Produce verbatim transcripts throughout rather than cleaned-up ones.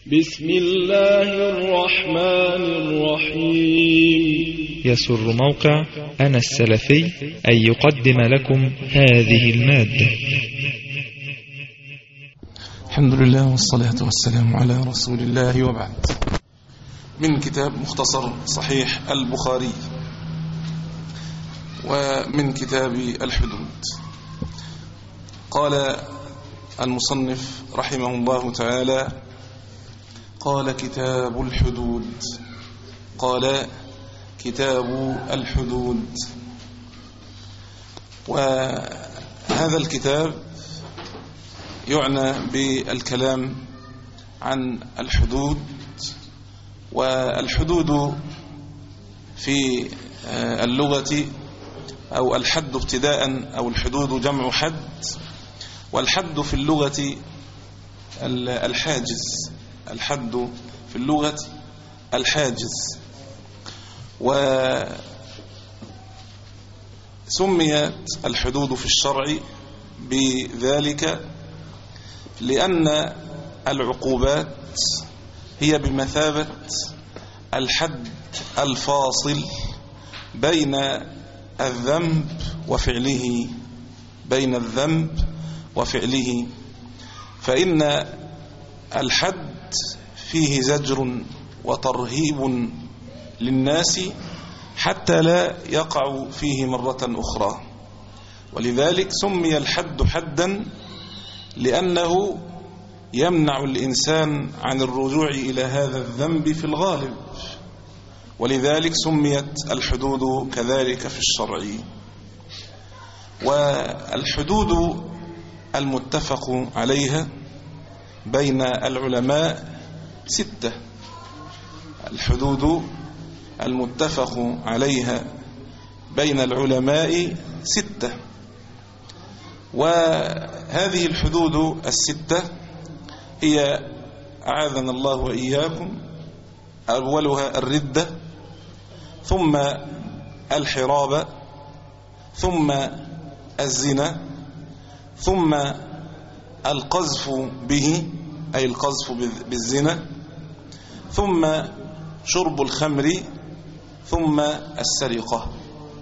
بسم الله الرحمن الرحيم. يسر موقع أنا السلفي أن يقدم لكم هذه المادة. الحمد لله والصلاة والسلام على رسول الله، وبعد. من كتاب مختصر صحيح البخاري ومن كتاب الحدود. قال المصنف رحمه الله تعالى: قال كتاب الحدود قال كتاب الحدود وهذا الكتاب يعنى بالكلام عن الحدود. والحدود في اللغة أو الحد ابتداء، أو الحدود جمع حد، والحد في اللغة الحاجز. الحد في اللغة الحاجز. وسميت الحدود في الشرع بذلك لأن العقوبات هي بمثابة الحد الفاصل بين الذنب وفعله بين الذنب وفعله فإن الحد فيه زجر وترهيب للناس حتى لا يقع فيه مرة أخرى. ولذلك سمي الحد حدا لأنه يمنع الإنسان عن الرجوع إلى هذا الذنب في الغالب، ولذلك سميت الحدود كذلك في الشرع. والحدود المتفق عليها بين العلماء ستة. الحدود المتفق عليها بين العلماء ستة، وهذه الحدود الستة هي أعاذنا الله وإياكم أولها الردة، ثم الحرابة، ثم الزنا، ثم القذف به أي القذف بالزنا، ثم شرب الخمر، ثم السرقة.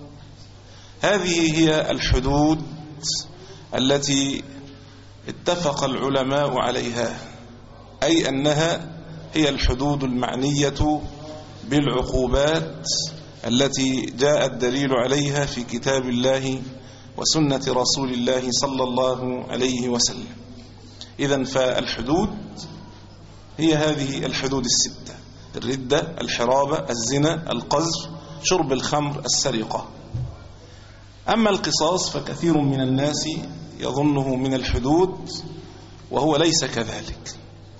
هذه هي الحدود التي اتفق العلماء عليها، أي أنها هي الحدود المعنية بالعقوبات التي جاء الدليل عليها في كتاب الله وسنة رسول الله صلى الله عليه وسلم. إذن فالحدود هي هذه الحدود الستة: الردة، الحرابة، الزنا، القذف، شرب الخمر، السرقة. أما القصاص فكثير من الناس يظنه من الحدود وهو ليس كذلك.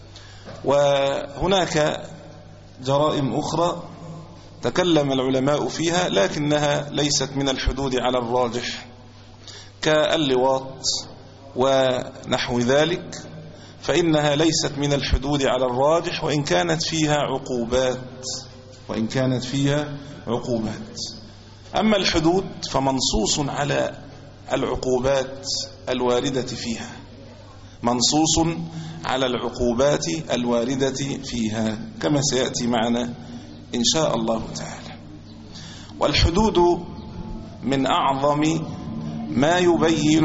وهناك جرائم أخرى تكلم العلماء فيها لكنها ليست من الحدود على الراجح، كاللواط ونحو ذلك، فإنها ليست من الحدود على الراجح وإن كانت فيها عقوبات وإن كانت فيها عقوبات. أما الحدود فمنصوص على العقوبات الواردة فيها منصوص على العقوبات الواردة فيها كما سيأتي معنا إن شاء الله تعالى. والحدود من أعظم ما يبين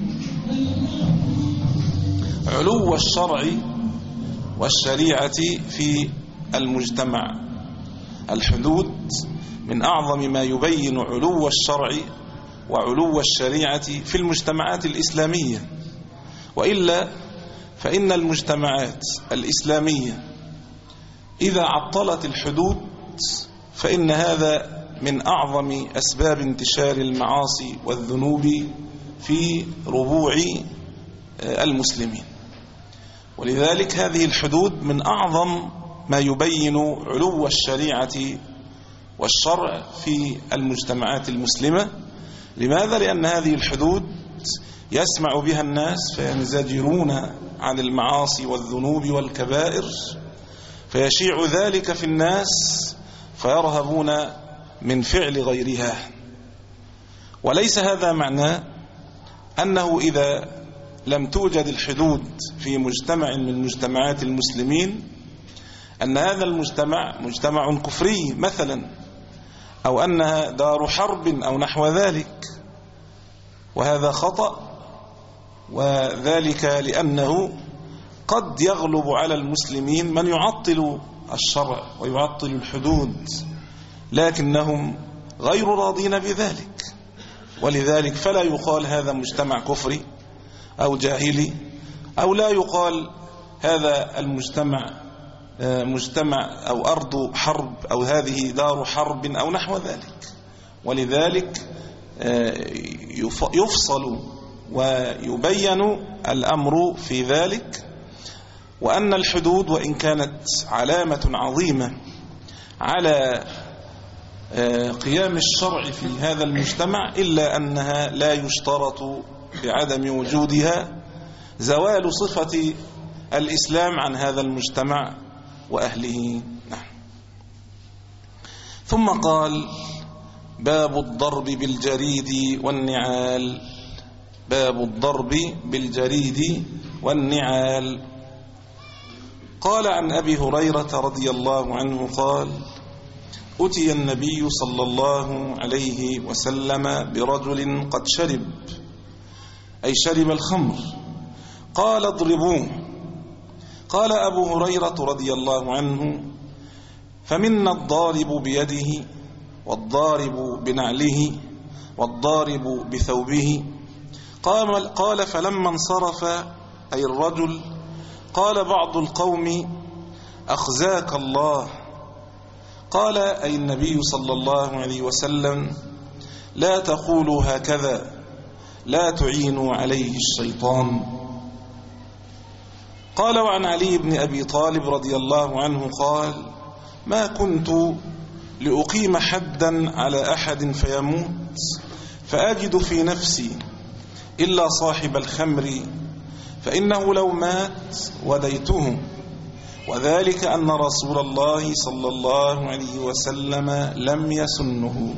علو الشرع والشريعة في المجتمع. الحدود من أعظم ما يبين علو الشرع وعلو الشريعة في المجتمعات الإسلامية، وإلا فإن المجتمعات الإسلامية إذا عطلت الحدود فإن هذا من أعظم أسباب انتشار المعاصي والذنوب في ربوع المسلمين. ولذلك هذه الحدود من أعظم ما يبين علو الشريعة والشرع في المجتمعات المسلمة. لماذا؟ لأن هذه الحدود يسمع بها الناس فينزجرون عن المعاصي والذنوب والكبائر، فيشيع ذلك في الناس فيرهبون من فعل غيرها. وليس هذا معناه أنه إذا لم توجد الحدود في مجتمع من مجتمعات المسلمين أن هذا المجتمع مجتمع كفري مثلا، أو أنها دار حرب أو نحو ذلك، وهذا خطأ، وذلك لأنه قد يغلب على المسلمين من يعطل الشرع ويعطل الحدود، لكنهم غير راضين بذلك، ولذلك فلا يقال هذا مجتمع كفري أو جاهلي، أو لا يقال هذا المجتمع مجتمع أو أرض حرب، أو هذه دار حرب أو نحو ذلك. ولذلك يفصل ويبين الأمر في ذلك، وأن الحدود وإن كانت علامة عظيمة على قيام الشرع في هذا المجتمع، إلا أنها لا يشترط بعدم وجودها زوال صفة الإسلام عن هذا المجتمع وأهله. نعم. ثم قال: باب الضرب بالجريد والنعال. باب الضرب بالجريد والنعال. قال عن أبي هريرة رضي الله عنه قال: أتي النبي صلى الله عليه وسلم برجل قد شرب، أي شرب الخمر، قال: اضربوه. قال أبو هريرة رضي الله عنه: فمنا الضارب بيده، والضارب بنعله، والضارب بثوبه. قال, قال فلما انصرف أي الرجل قال بعض القوم: أخزاك الله. قال أي النبي صلى الله عليه وسلم: لا تقولوا هكذا، لا تعينوا عليه الشيطان. قال وعن علي بن أبي طالب رضي الله عنه قال: ما كنت لأقيم حدا على أحد فيموت فأجد في نفسي إلا صاحب الخمر، فإنه لو مات وديته، وذلك أن رسول الله صلى الله عليه وسلم لم يسنه.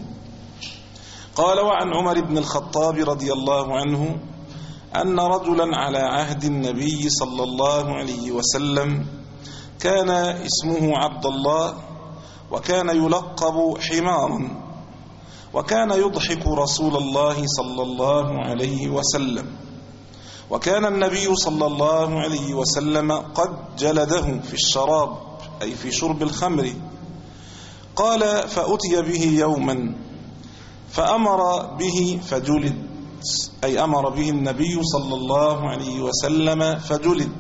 قال وعن عمر بن الخطاب رضي الله عنه أن رجلا على عهد النبي صلى الله عليه وسلم كان اسمه عبد الله، وكان يلقب حمارا، وكان يضحك رسول الله صلى الله عليه وسلم، وكان النبي صلى الله عليه وسلم قد جلده في الشراب، أي في شرب الخمر. قال فأتي به يوما فأمر به فجلد، أي أمر به النبي صلى الله عليه وسلم فجلد.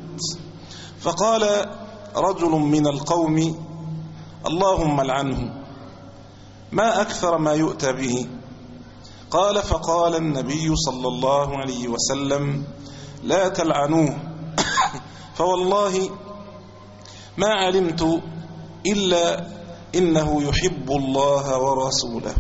فقال رجل من القوم: اللهم لعنه، ما أكثر ما يؤتى به. قال فقال النبي صلى الله عليه وسلم: لا تلعنوه، فوالله ما علمت إلا إنه يحب الله ورسوله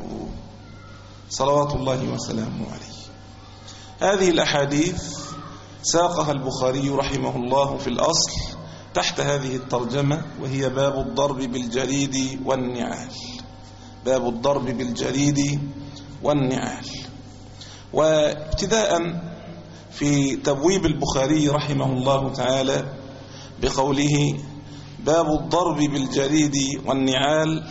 صلوات الله وسلامه عليه. هذه الأحاديث ساقها البخاري رحمه الله في الأصل تحت هذه الترجمة، وهي باب الضرب بالجريد والنعال. باب الضرب بالجريد والنعال. وابتداء في تبويب البخاري رحمه الله تعالى بقوله باب الضرب بالجريد والنعال،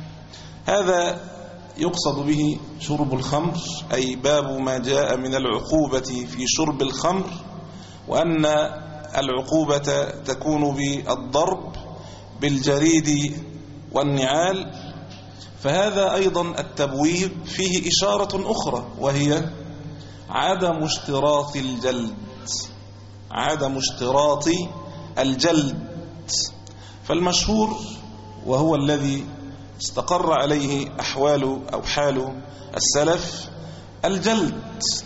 هذا يقصد به شرب الخمر، أي باب ما جاء من العقوبة في شرب الخمر، وأن العقوبة تكون بالضرب بالجريد والنعال. فهذا أيضا التبويب فيه إشارة أخرى، وهي عدم اشتراط الجلد، عدم اشتراط الجلد. فالمشهور وهو الذي استقر عليه أحوال أو حال السلف الجلد،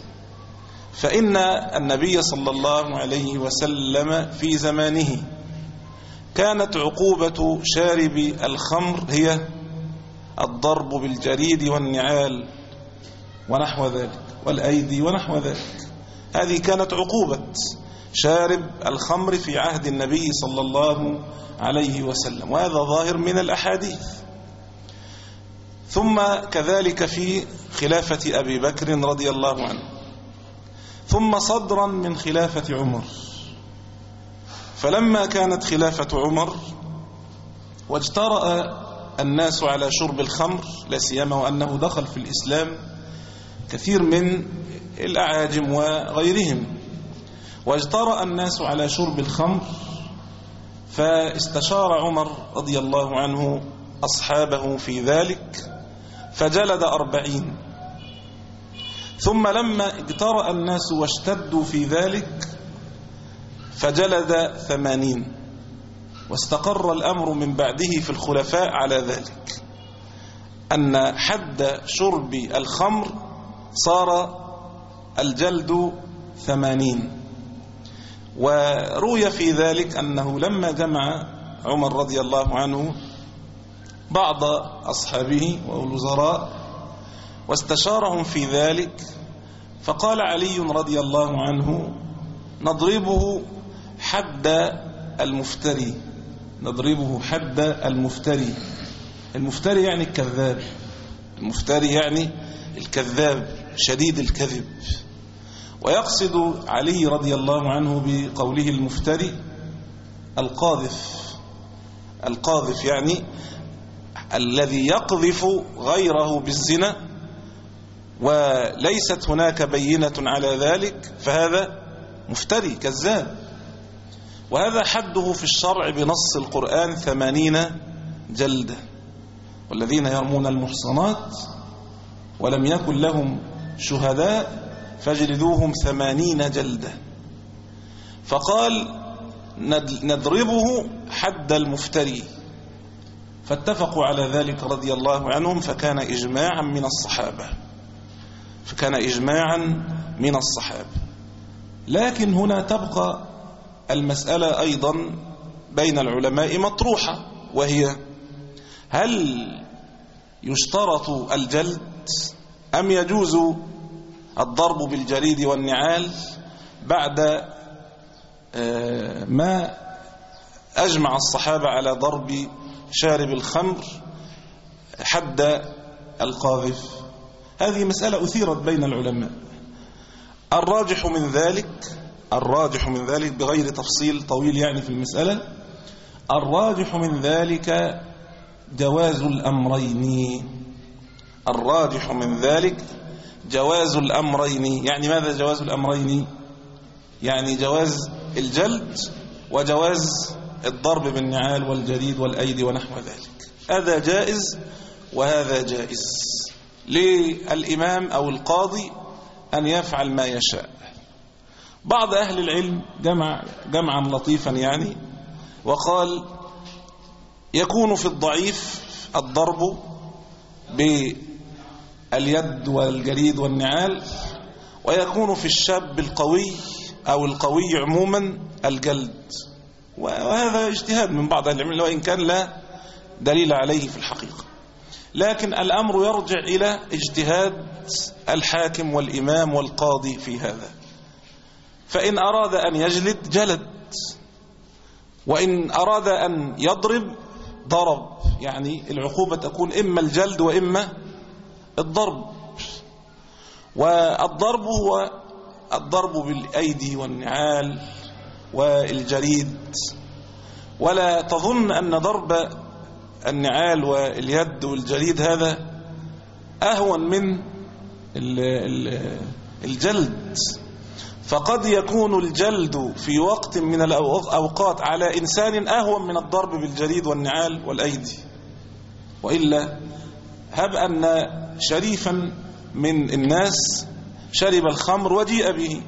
فإن النبي صلى الله عليه وسلم في زمانه كانت عقوبة شارب الخمر هي الضرب بالجريد والنعال ونحو ذلك، والأيدي ونحو ذلك. هذه كانت عقوبة شارب الخمر في عهد النبي صلى الله عليه وسلم، وهذا ظاهر من الأحاديث. ثم كذلك في خلافة أبي بكر رضي الله عنه، ثم صدرا من خلافة عمر. فلما كانت خلافة عمر واجترأ الناس على شرب الخمر، لا سيما وأنه دخل في الإسلام كثير من الأعاجم وغيرهم، واجترأ الناس على شرب الخمر، فاستشار عمر رضي الله عنه أصحابه في ذلك فجلد أربعين. ثم لما اجترأ الناس واشتدوا في ذلك فجلد ثمانين، واستقر الأمر من بعده في الخلفاء على ذلك، أن حد شرب الخمر صار الجلد ثمانين. وروي في ذلك أنه لما جمع عمر رضي الله عنه بعض أصحابه والوزراء واستشارهم في ذلك، فقال علي رضي الله عنه: نضربه حد المفتري، نضربه حد المفتري. المفتري يعني الكذاب، المفتري يعني الكذاب شديد الكذب. ويقصد علي رضي الله عنه بقوله المفتري القاذف، القاذف يعني الذي يقذف غيره بالزنا وليست هناك بينة على ذلك، فهذا مفتري كذاب. وهذا حده في الشرع بنص القرآن ثمانين جلدة. والذين يرمون المحصنات ولم يكن لهم شهداء فاجلدوهم ثمانين جلدة. فقال نضربه حد المفتري، فاتفقوا على ذلك رضي الله عنهم، فكان إجماعا من الصحابة، فكان إجماعا من الصحابة. لكن هنا تبقى المسألة أيضا بين العلماء مطروحة، وهي: هل يشترط الجلد أم يجوز الضرب بالجريد والنعال بعد ما أجمع الصحابة على ضرب شارب الخمر حد القاذف؟ هذه مسألة أثيرت بين العلماء. الراجح من ذلك الراجح من ذلك بغير تفصيل طويل يعني في المسألة، الراجح من ذلك جواز الأمرين. الراجح من ذلك جواز الأمرين. يعني ماذا جواز الأمرين؟ يعني جواز الجلد وجواز الضرب بالنعال والجريد والأيدي ونحو ذلك، هذا جائز وهذا جائز للإمام أو القاضي أن يفعل ما يشاء. بعض أهل العلم جمع جمعا لطيفا يعني وقال: يكون في الضعيف الضرب باليد والجريد والنعال، ويكون في الشاب القوي أو القوي عموما الجلد. وهذا اجتهاد من بعض أهل العلم وإن كان لا دليل عليه في الحقيقة، لكن الأمر يرجع إلى اجتهاد الحاكم والإمام والقاضي في هذا. فإن أراد أن يجلد جلد، وإن أراد أن يضرب ضرب، يعني العقوبة تكون إما الجلد وإما الضرب. والضرب هو الضرب بالأيدي والنعال والجريد، ولا تظن أن ضرب النعال واليد والجريد هذا أهون من الجلد. فقد يكون الجلد في وقت من الأوقات على إنسان أهون من الضرب بالجريد والنعال والأيدي. وإلا هب أن شريفا من الناس شرب الخمر وجيء به،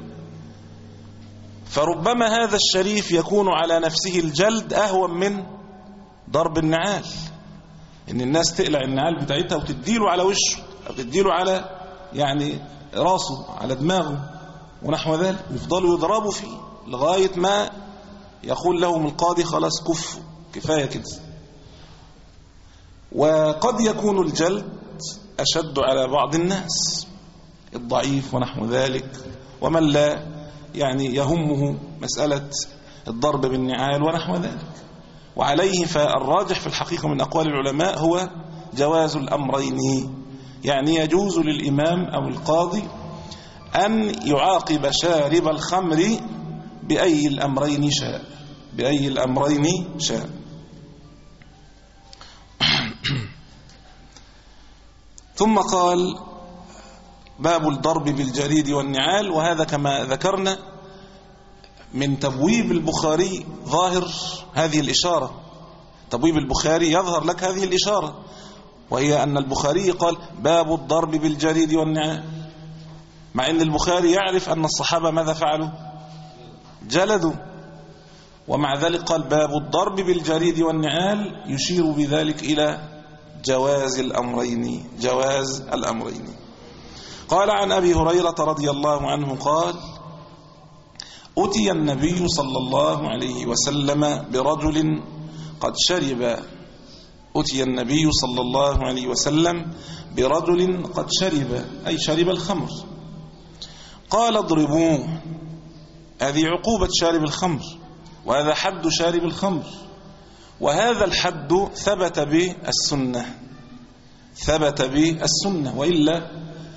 فربما هذا الشريف يكون على نفسه الجلد أهون من ضرب النعال، إن الناس تقلع النعال بتاعتها وتديله على وشه أو تديله على يعني راسه على دماغه ونحو ذلك، يفضلوا يضربوا فيه لغاية ما يقول لهم القاضي خلاص كفوا كفاية كده. وقد يكون الجلد أشد على بعض الناس، الضعيف ونحو ذلك، ومن لا يعني يهمه مسألة الضرب بالنعال ونحو ذلك. وعليه فالراجح في الحقيقة من أقوال العلماء هو جواز الأمرين، يعني يجوز للإمام أو القاضي أن يعاقب شارب الخمر بأي الأمرين شاء، بأي الأمرين شاء. ثم قال باب الضرب بالجريد والنعال، وهذا كما ذكرنا من تبويب البخاري ظاهر هذه الإشارة. تبويب البخاري يظهر لك هذه الإشارة، وهي أن البخاري قال باب الضرب بالجريد والنعال، مع أن البخاري يعرف أن الصحابة ماذا فعلوا؟ جلدوا، ومع ذلك قال باب الضرب بالجريد والنعال، يشير بذلك إلى جواز الأمرين جواز الأمرين. قال عن أبي هريرة رضي الله عنه قال أتي النبي صلى الله عليه وسلم برجل قد شرب أتي النبي صلى الله عليه وسلم برجل قد شرب، أي شرب الخمر، قال اضربوه. هذه عقوبة شارب الخمر، وهذا حد شارب الخمر، وهذا الحد ثبت بالسنة ثبت بالسنة وإلا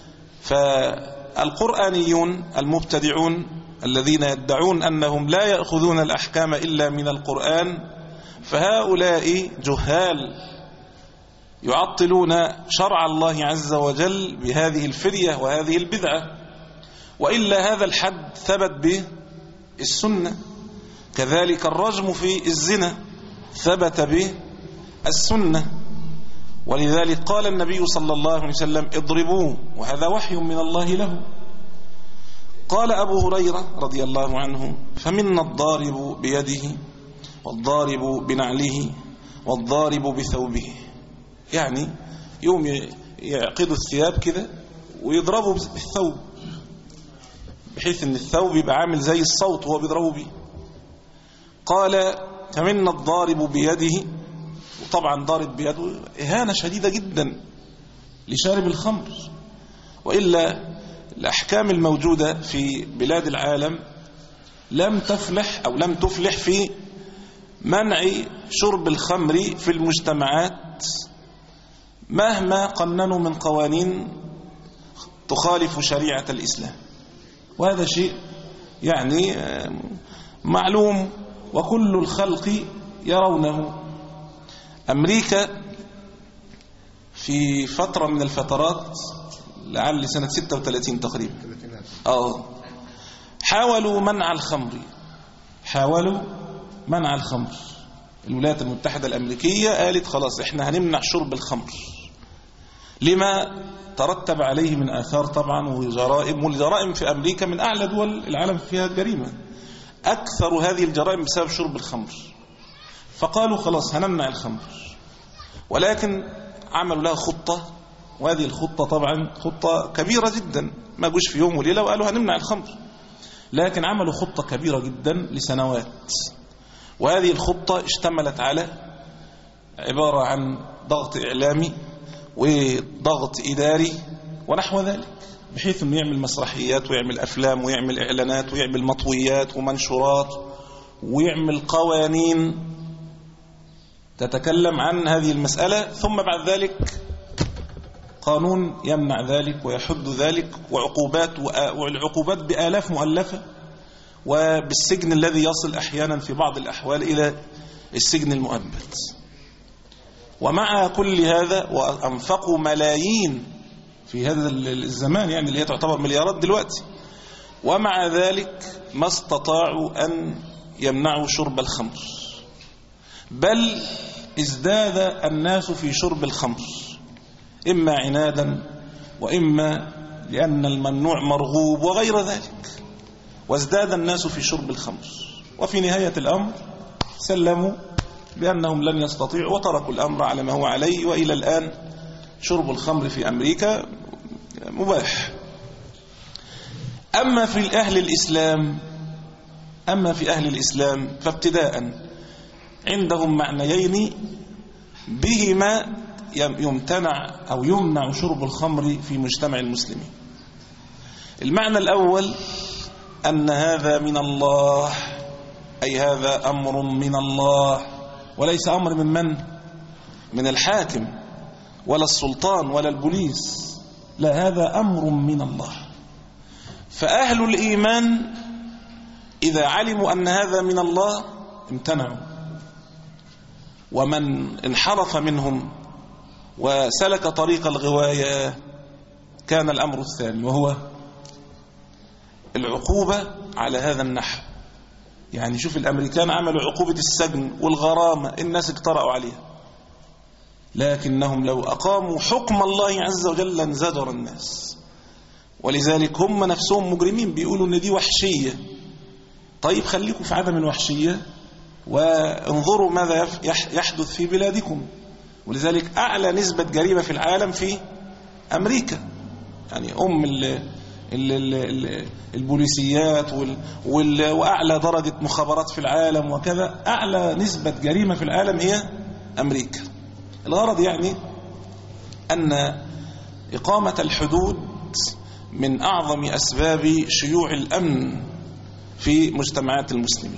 فالقرآنيون المبتدعون الذين يدعون أنهم لا يأخذون الأحكام إلا من القرآن، فهؤلاء جهال يعطلون شرع الله عز وجل بهذه الفرية وهذه البدعة، وإلا هذا الحد ثبت بالسنة. كذلك الرجم في الزنا ثبت بالسنة، ولذلك قال النبي صلى الله عليه وسلم اضربوه، وهذا وحي من الله له. قال أبو هريرة رضي الله عنه فمنا الضارب بيده والضارب بنعله والضارب بثوبه، يعني يوم يعقدوا الثياب كذا ويضربوا بالثوب، بحيث ان الثوب يبقى عامل زي الصوت وهو بيضربوا به. قال فمنا الضارب بيده، وطبعا ضارب بيده إهانة شديدة جدا لشارب الخمر، وإلا الأحكام الموجودة في بلاد العالم لم تفلح أو لم تفلح في منع شرب الخمر في المجتمعات مهما قننوا من قوانين تخالف شريعة الإسلام، وهذا شيء يعني معلوم وكل الخلق يرونه. أمريكا في فترة من الفترات لعل سنة ستة وثلاثين تقريبا آه حاولوا منع الخمر حاولوا منع الخمر الولايات المتحدة الأمريكية قالت خلاص احنا هنمنع شرب الخمر، لما ترتب عليه من آثار طبعا وجرائم، والجرائم في أمريكا من أعلى دول العالم فيها الجريمة، أكثر هذه الجرائم بسبب شرب الخمر. فقالوا خلاص هنمنع الخمر، ولكن عملوا لها خطة، وهذه الخطة طبعا خطة كبيرة جدا، ما جوش في يوم وليلة وقالوا هنمنع الخمر، لكن عملوا خطة كبيرة جدا لسنوات، وهذه الخطة اشتملت على عبارة عن ضغط إعلامي وضغط إداري ونحو ذلك، بحيث أنه يعمل مسرحيات ويعمل أفلام ويعمل إعلانات ويعمل مطويات ومنشورات ويعمل قوانين تتكلم عن هذه المسألة، ثم بعد ذلك قانون يمنع ذلك ويحد ذلك، وعقوبات والعقوبات بآلاف مؤلفة، وبالسجن الذي يصل أحيانا في بعض الأحوال إلى السجن المؤبد. ومع كل هذا وأنفقوا ملايين في هذا الزمان، يعني اللي هي تعتبر مليارات دلوقتي، ومع ذلك ما استطاعوا أن يمنعوا شرب الخمر، بل ازداد الناس في شرب الخمر، إما عنادا وإما لأن الممنوع مرغوب وغير ذلك، وازداد الناس في شرب الخمر، وفي نهاية الأمر سلموا بأنهم لن يستطيعوا وتركوا الأمر على ما هو عليه، وإلى الآن شرب الخمر في أمريكا مباح. أما في أهل الإسلام أما في أهل الإسلام فابتداء عندهم معنيين بهما يمتنع أو يمنع شرب الخمر في مجتمع المسلمين. المعنى الأول أن هذا من الله، أي هذا أمر من الله، وليس أمر من من؟ من الحاكم ولا السلطان ولا البوليس، لا، هذا أمر من الله. فأهل الإيمان إذا علموا أن هذا من الله امتنعوا، ومن انحرف منهم وسلك طريق الغواية كان الأمر الثاني، وهو العقوبة على هذا النحو. يعني شوف الأمريكان عملوا عقوبة السجن والغرامة، الناس اقترأوا عليها، لكنهم لو أقاموا حكم الله عز وجل انزجر الناس. ولذلك هم نفسهم مجرمين، بيقولوا ان دي وحشية. طيب خليكم في عدم الوحشية وانظروا ماذا يحدث في بلادكم. ولذلك أعلى نسبة جريمة في العالم في أمريكا، يعني أم ال ال ال البوليسيات وال وال وأعلى درجة مخابرات في العالم وكذا. أعلى نسبة جريمة في العالم هي أمريكا. الغرض يعني أن إقامة الحدود من أعظم أسباب شيوع الأمن في مجتمعات المسلمين.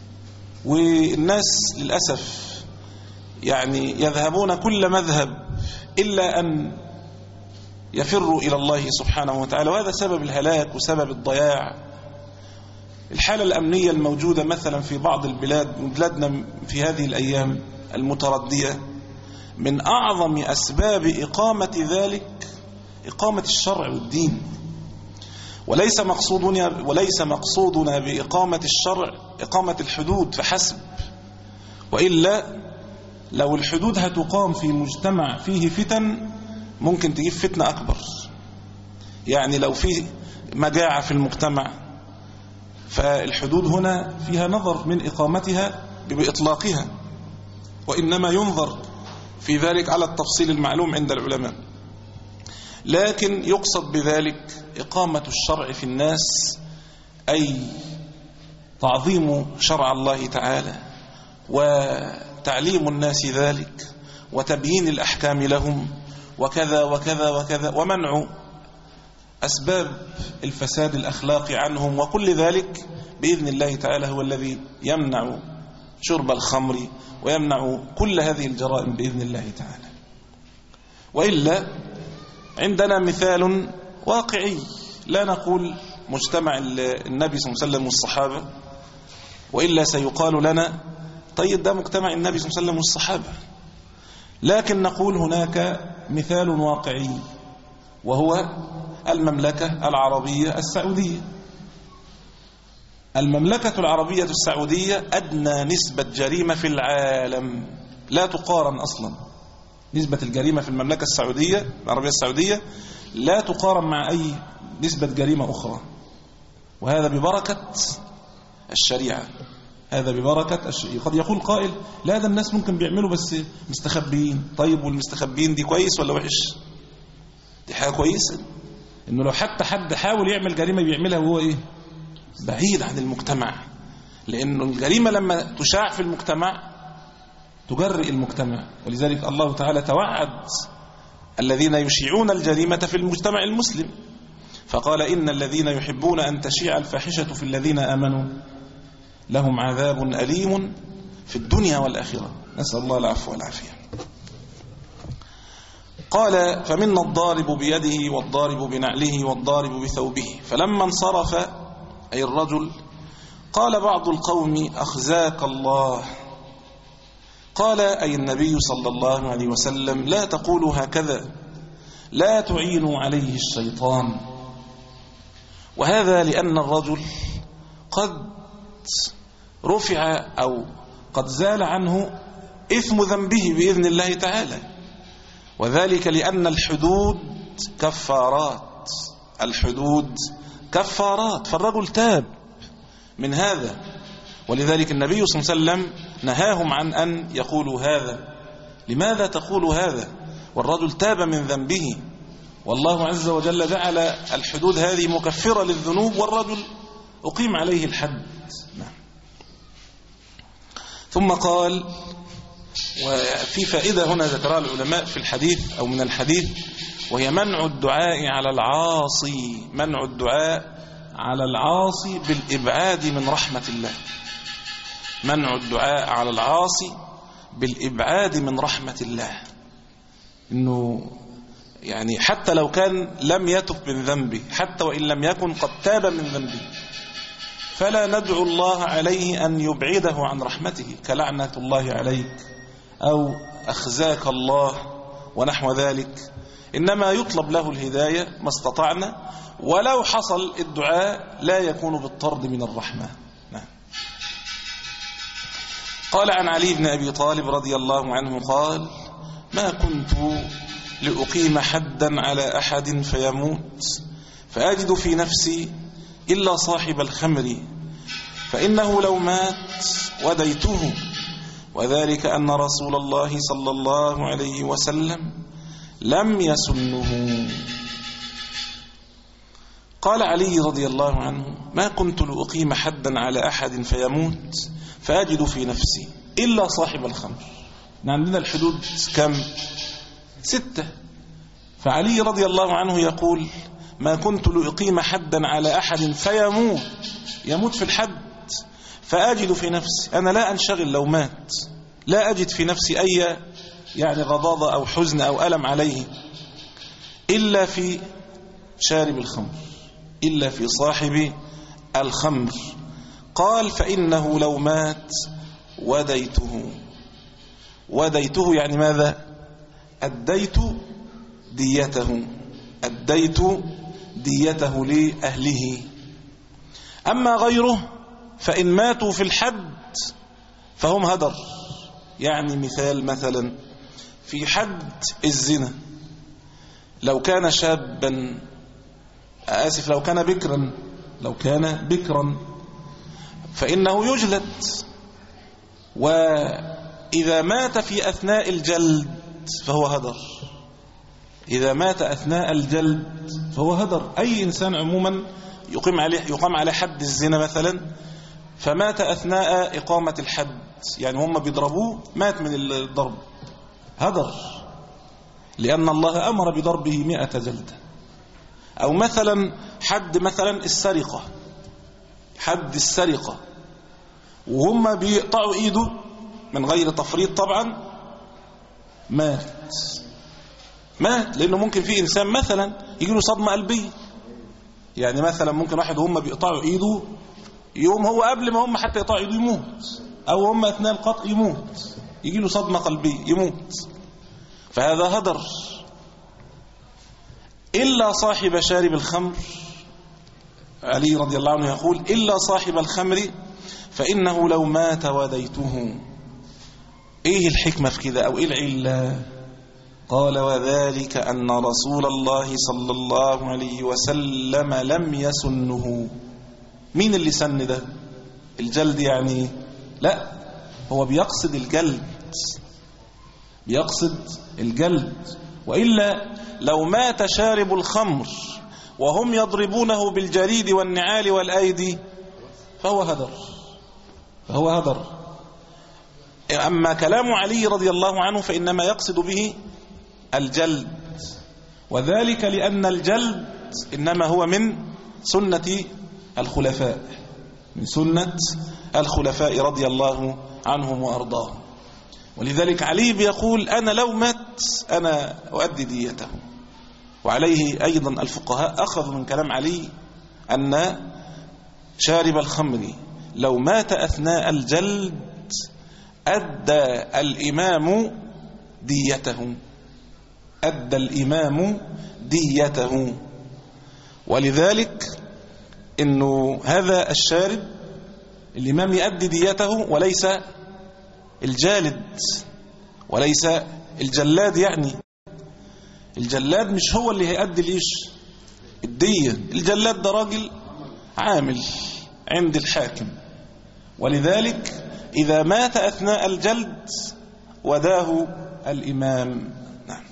والناس للأسف يعني يذهبون كل مذهب إلا أن يفروا إلى الله سبحانه وتعالى، وهذا سبب الهلاك وسبب الضياع. الحالة الأمنية الموجودة مثلا في بعض البلاد، بلادنا في هذه الأيام المتردية، من أعظم أسباب إقامة ذلك إقامة الشرع والدين. وليس مقصودنا وليس مقصودنا بإقامة الشرع إقامة الحدود فحسب، وإلا لو الحدود هتقام في مجتمع فيه فتن ممكن تجيب فتنة أكبر. يعني لو في مجاعة في المجتمع فالحدود هنا فيها نظر من إقامتها بإطلاقها، وإنما ينظر في ذلك على التفصيل المعلوم عند العلماء. لكن يقصد بذلك إقامة الشرع في الناس، أي تعظيم شرع الله تعالى وتعليم الناس ذلك وتبيين الأحكام لهم وكذا وكذا وكذا، ومنع أسباب الفساد الأخلاقي عنهم، وكل ذلك بإذن الله تعالى هو الذي يمنع شرب الخمر ويمنع كل هذه الجرائم بإذن الله تعالى. وإلا عندنا مثال واقعي، لا نقول مجتمع النبي صلى الله عليه وسلم والصحابة، وإلا سيقال لنا طيب ده مجتمع النبي صلى الله عليه وسلم والصحابة. لكن نقول هناك مثال واقعي، وهو المملكة العربية السعودية. المملكة العربية السعودية أدنى نسبة جريمة في العالم، لا تقارن أصلا. نسبة الجريمة في المملكة السعودية العربية السعودية لا تقارن مع أي نسبة جريمة أخرى، وهذا ببركة الشريعة. هذا ببركة الشريعة. قد يقول قائل لا ده الناس ممكن بيعملوا بس مستخبيين. طيب والمستخبيين دي كويس ولا وحش؟ دي حاجة كويسة، إنه لو حتى حد حاول يعمل جريمة بيعملها وهو إيه؟ بعيد عن المجتمع، لأنه الجريمة لما تشاع في المجتمع تجرئ المجتمع. ولذلك الله تعالى توعد الذين يشيعون الجريمة في المجتمع المسلم، فقال إن الذين يحبون أن تشيع الفاحشة في الذين آمنوا لهم عذاب أليم في الدنيا والآخرة، نسأل الله العفو والعافية. قال فمنا الضارب بيده والضارب بنعله والضارب بثوبه. فلما انصرف أي الرجل قال بعض القوم أخزاك الله. قال أي النبي صلى الله عليه وسلم لا تقولوا هكذا، لا تعينوا عليه الشيطان. وهذا لأن الرجل قد رفع أو قد زال عنه إثم ذنبه بإذن الله تعالى، وذلك لأن الحدود كفارات. الحدود كفارات، فالرجل تاب من هذا. ولذلك النبي صلى الله عليه وسلم نهاهم عن أن يقولوا هذا. لماذا تقول هذا والرجل تاب من ذنبه؟ والله عز وجل جعل الحدود هذه مكفرة للذنوب، والرجل أقيم عليه الحد. نعم. ثم قال وفي فائدة هنا ذكرها العلماء في الحديث أو من الحديث، وهي منع الدعاء على العاصي. منع الدعاء على العاصي بالإبعاد من رحمة الله. منع الدعاء على العاصي بالإبعاد من رحمة الله، إنه يعني حتى لو كان لم يتب من ذنبه، حتى وإن لم يكن قد تاب من ذنبه، فلا ندعو الله عليه أن يبعده عن رحمته، كلعنة الله عليك أو أخزاك الله ونحو ذلك، إنما يطلب له الهداية ما استطعنا، ولو حصل الدعاء لا يكون بالطرد من الرحمة. نعم. قال عن علي بن أبي طالب رضي الله عنه قال: ما كنت لأقيم حدا على أحد فيموت فأجد في نفسي إلا صاحب الخمر، فإنه لو مات وديته، وذلك أن رسول الله صلى الله عليه وسلم لم يسنه. قال علي رضي الله عنه: ما كنت لأقيم حدا على أحد فيموت فأجد في نفسي إلا صاحب الخمر. عندنا الحدود كم؟ ستة. فعلي رضي الله عنه يقول: ما كنت لأقيم حدا على أحد فيموت، يموت في الحد، فأجد في نفسي، أنا لا أنشغل لو مات، لا أجد في نفسي أي يعني غضاضة أو حزن أو ألم عليه، إلا في شارب الخمر، إلا في صاحب الخمر. قال: فإنه لو مات وديته. وديته يعني ماذا؟ أديت ديته، أديت ديته لأهله. أما غيره فإن ماتوا في الحد فهم هدر. يعني مثال مثلا في حد الزنا، لو كان شابا، آسف لو كان بكرا، لو كان بكرا فإنه يجلد، وإذا مات في أثناء الجلد فهو هدر. إذا مات أثناء الجلد فهو هدر. أي إنسان عموما يقيم عليه يقام على حد الزنا مثلا، فمات أثناء إقامة الحد، يعني هم بيضربوه مات من الضرب، هدر، لأن الله أمر بضربه مئة جلدة. أو مثلا حد مثلا السرقة، حد السرقة وهم بيقطعوا إيده من غير تفريط طبعا، مات مات لأنه ممكن في إنسان مثلا يجيله صدمة قلبية. يعني مثلا ممكن واحد وهم بيقطعوا إيده يوم هو قبل ما هم حتى يقطعوا إيده يموت، أو هم أثناء القطع يموت، يجيله صدمة قلبية يموت، فهذا هدر. إلا صاحب شارب الخمر، علي رضي الله عنه يقول: إلا صاحب الخمر فإنه لو مات وديته. إيه الحكمة في كده أو إيه العلة؟ قال: وذلك أن رسول الله صلى الله عليه وسلم لم يسنه. مين اللي سن ده؟ الجلد يعني؟ لا، هو بيقصد الجلد، بيقصد الجلد. وإلا لو مات شارب الخمر وهم يضربونه بالجريد والنعال والأيدي فهو هدر، فهو هدر. أما كلام علي رضي الله عنه فإنما يقصد به الجلد، وذلك لأن الجلد إنما هو من سنة الخلفاء، من سنة الخلفاء رضي الله عنهم وأرضاهم. ولذلك علي بيقول: أنا لو مات أنا أؤدي ديته. وعليه أيضا الفقهاء أخذوا من كلام علي أن شارب الخمر لو مات أثناء الجلد أدى الإمام ديته، أدى الإمام ديته. ولذلك إنه هذا الشارب الإمام يؤدي ديته وليس الجالد، وليس الجلاد. يعني الجلاد مش هو اللي هيؤدي ليش الدية، الجلاد ده راجل عامل عند الحاكم. ولذلك إذا مات أثناء الجلد وداه الإمام. نعم.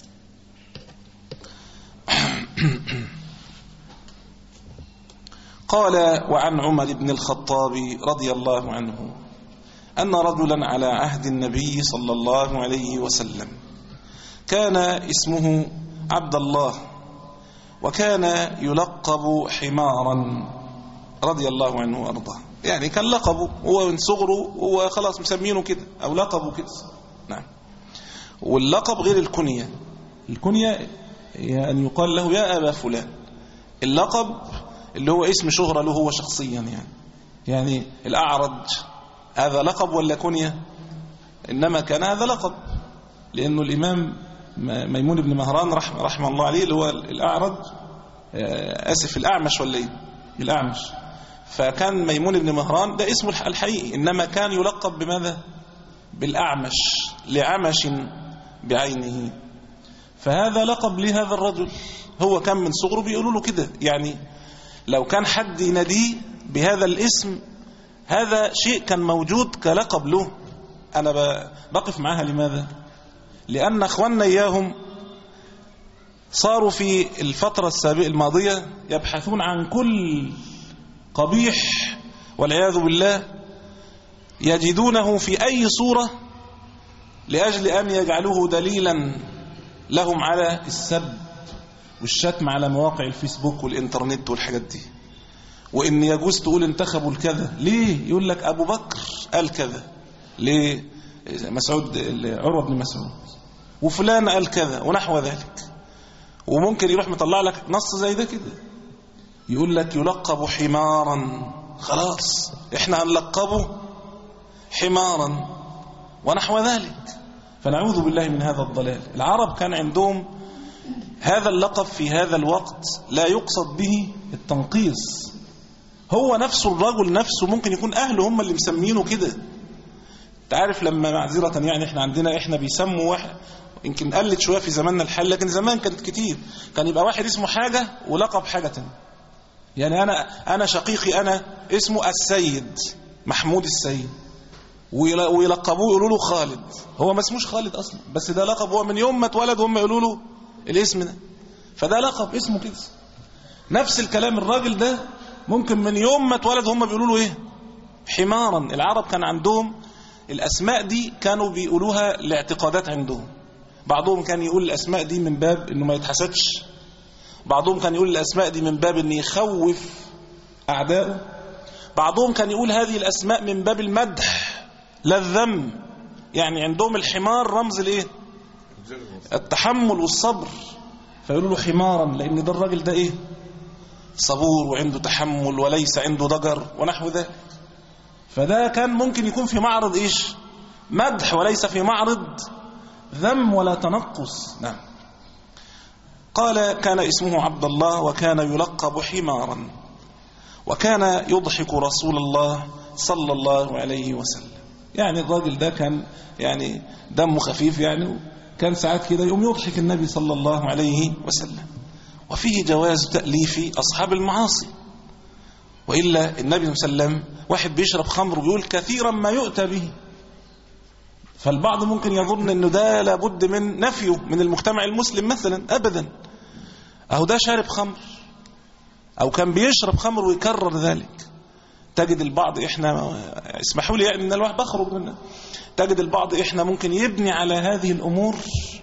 قال: وعن عمر بن الخطاب رضي الله عنه أن رجلا على عهد النبي صلى الله عليه وسلم كان اسمه عبد الله، وكان يلقب حمارا رضي الله عنه وأرضاه. يعني كان لقبه هو من صغره، هو خلاص مسمينه كده أو لقبه كده. نعم. واللقب غير الكنية. الكنية يعني يقال له يا أبا فلان. اللقب اللي هو اسم شهرة له هو شخصيا. يعني يعني الأعرج هذا لقب ولا كنية؟ إنما كان هذا لقب، لأنه الإمام ميمون بن مهران رحمه, رحمه الله عليه، اللي هو الأعرج، آسف الأعمش ولا إيه؟ الأعمش. فكان ميمون بن مهران ده اسمه الحقيقي، إنما كان يلقب بماذا؟ بالأعمش، لعمش بعينه. فهذا لقب لهذا الرجل، هو كان من صغره بيقولوا له كده. يعني لو كان حد يناديه بهذا الاسم، هذا شيء كان موجود كلقب له. أنا بقف معها لماذا؟ لأن أخواننا إياهم صاروا في الفترة السابقة الماضية يبحثون عن كل قبيح والعياذ بالله يجدونه في أي صورة لأجل أن يجعلوه دليلا لهم على السب والشتم على مواقع الفيسبوك والإنترنت والحاجات دي. وإن يجوز تقول انتخبوا الكذا، ليه؟ يقول لك أبو بكر قال كذا، ليه؟ مسعود عروة بن مسعود، وفلان قال كذا ونحو ذلك. وممكن يروح مطلع لك نص زي ده كده، يقول لك يلقب حمارا، خلاص احنا هنلقبه حمارا ونحو ذلك. فنعوذ بالله من هذا الضلال. العرب كان عندهم هذا اللقب في هذا الوقت لا يقصد به التنقيص، هو نفسه الرجل نفسه ممكن يكون أهله هم اللي مسمينه كده. تعرف لما معذرة يعني احنا عندنا احنا بيسموا واحد، يمكن قلت شوية في زماننا الحالي لكن زمان كانت كتير، كان يبقى واحد اسمه حاجة ولقب حاجة تانية. يعني أنا أنا شقيقي أنا اسمه السيد محمود السيد، ويلقبوه يقولوا له خالد، هو ما اسموش خالد أصلا، بس ده لقب، هو من يوم ما اتولد هم يقولوا له الاسم ده، فده لقب اسمه كده. نفس الكلام الراجل ده ممكن من يوم ما اتولد هم بيقولوا له ايه؟ حمارا. العرب كان عندهم الأسماء دي كانوا بيقولوها لاعتقادات عندهم. بعضهم كان يقول الأسماء دي من باب إنه ما يتحسدش، بعضهم كان يقول الأسماء دي من باب إنه يخوف أعدائه، بعضهم كان يقول هذه الأسماء من باب المدح لا الذم. يعني عندهم الحمار رمز الإيه؟ التحمل والصبر، فيقولوا له حمارا لأن ده الراجل ده إيه؟ صبور وعنده تحمل وليس عنده ضجر ونحو ذلك. فده كان ممكن يكون في معرض إيش؟ مدح، وليس في معرض ذم ولا تنقص. نعم. قال كان اسمه عبد الله وكان يلقب حمارا، وكان يضحك رسول الله صلى الله عليه وسلم. يعني الراجل ده كان يعني دمه خفيف، يعني كان ساعات كده يقوم يضحك النبي صلى الله عليه وسلم. وفيه جواز تأليف أصحاب المعاصي، وإلا النبي صلى الله عليه وسلم واحد بيشرب خمر ويقول كثيرا ما يؤتى به، فالبعض ممكن يظن أنه ده لابد من نفيه من المجتمع المسلم مثلا. أبدا، أهو ده شارب خمر أو كان بيشرب خمر ويكرر ذلك. تجد البعض إحنا اسمحوا لي يعني من الواحد بخرج منه، تجد البعض إحنا ممكن يبني على هذه الأمور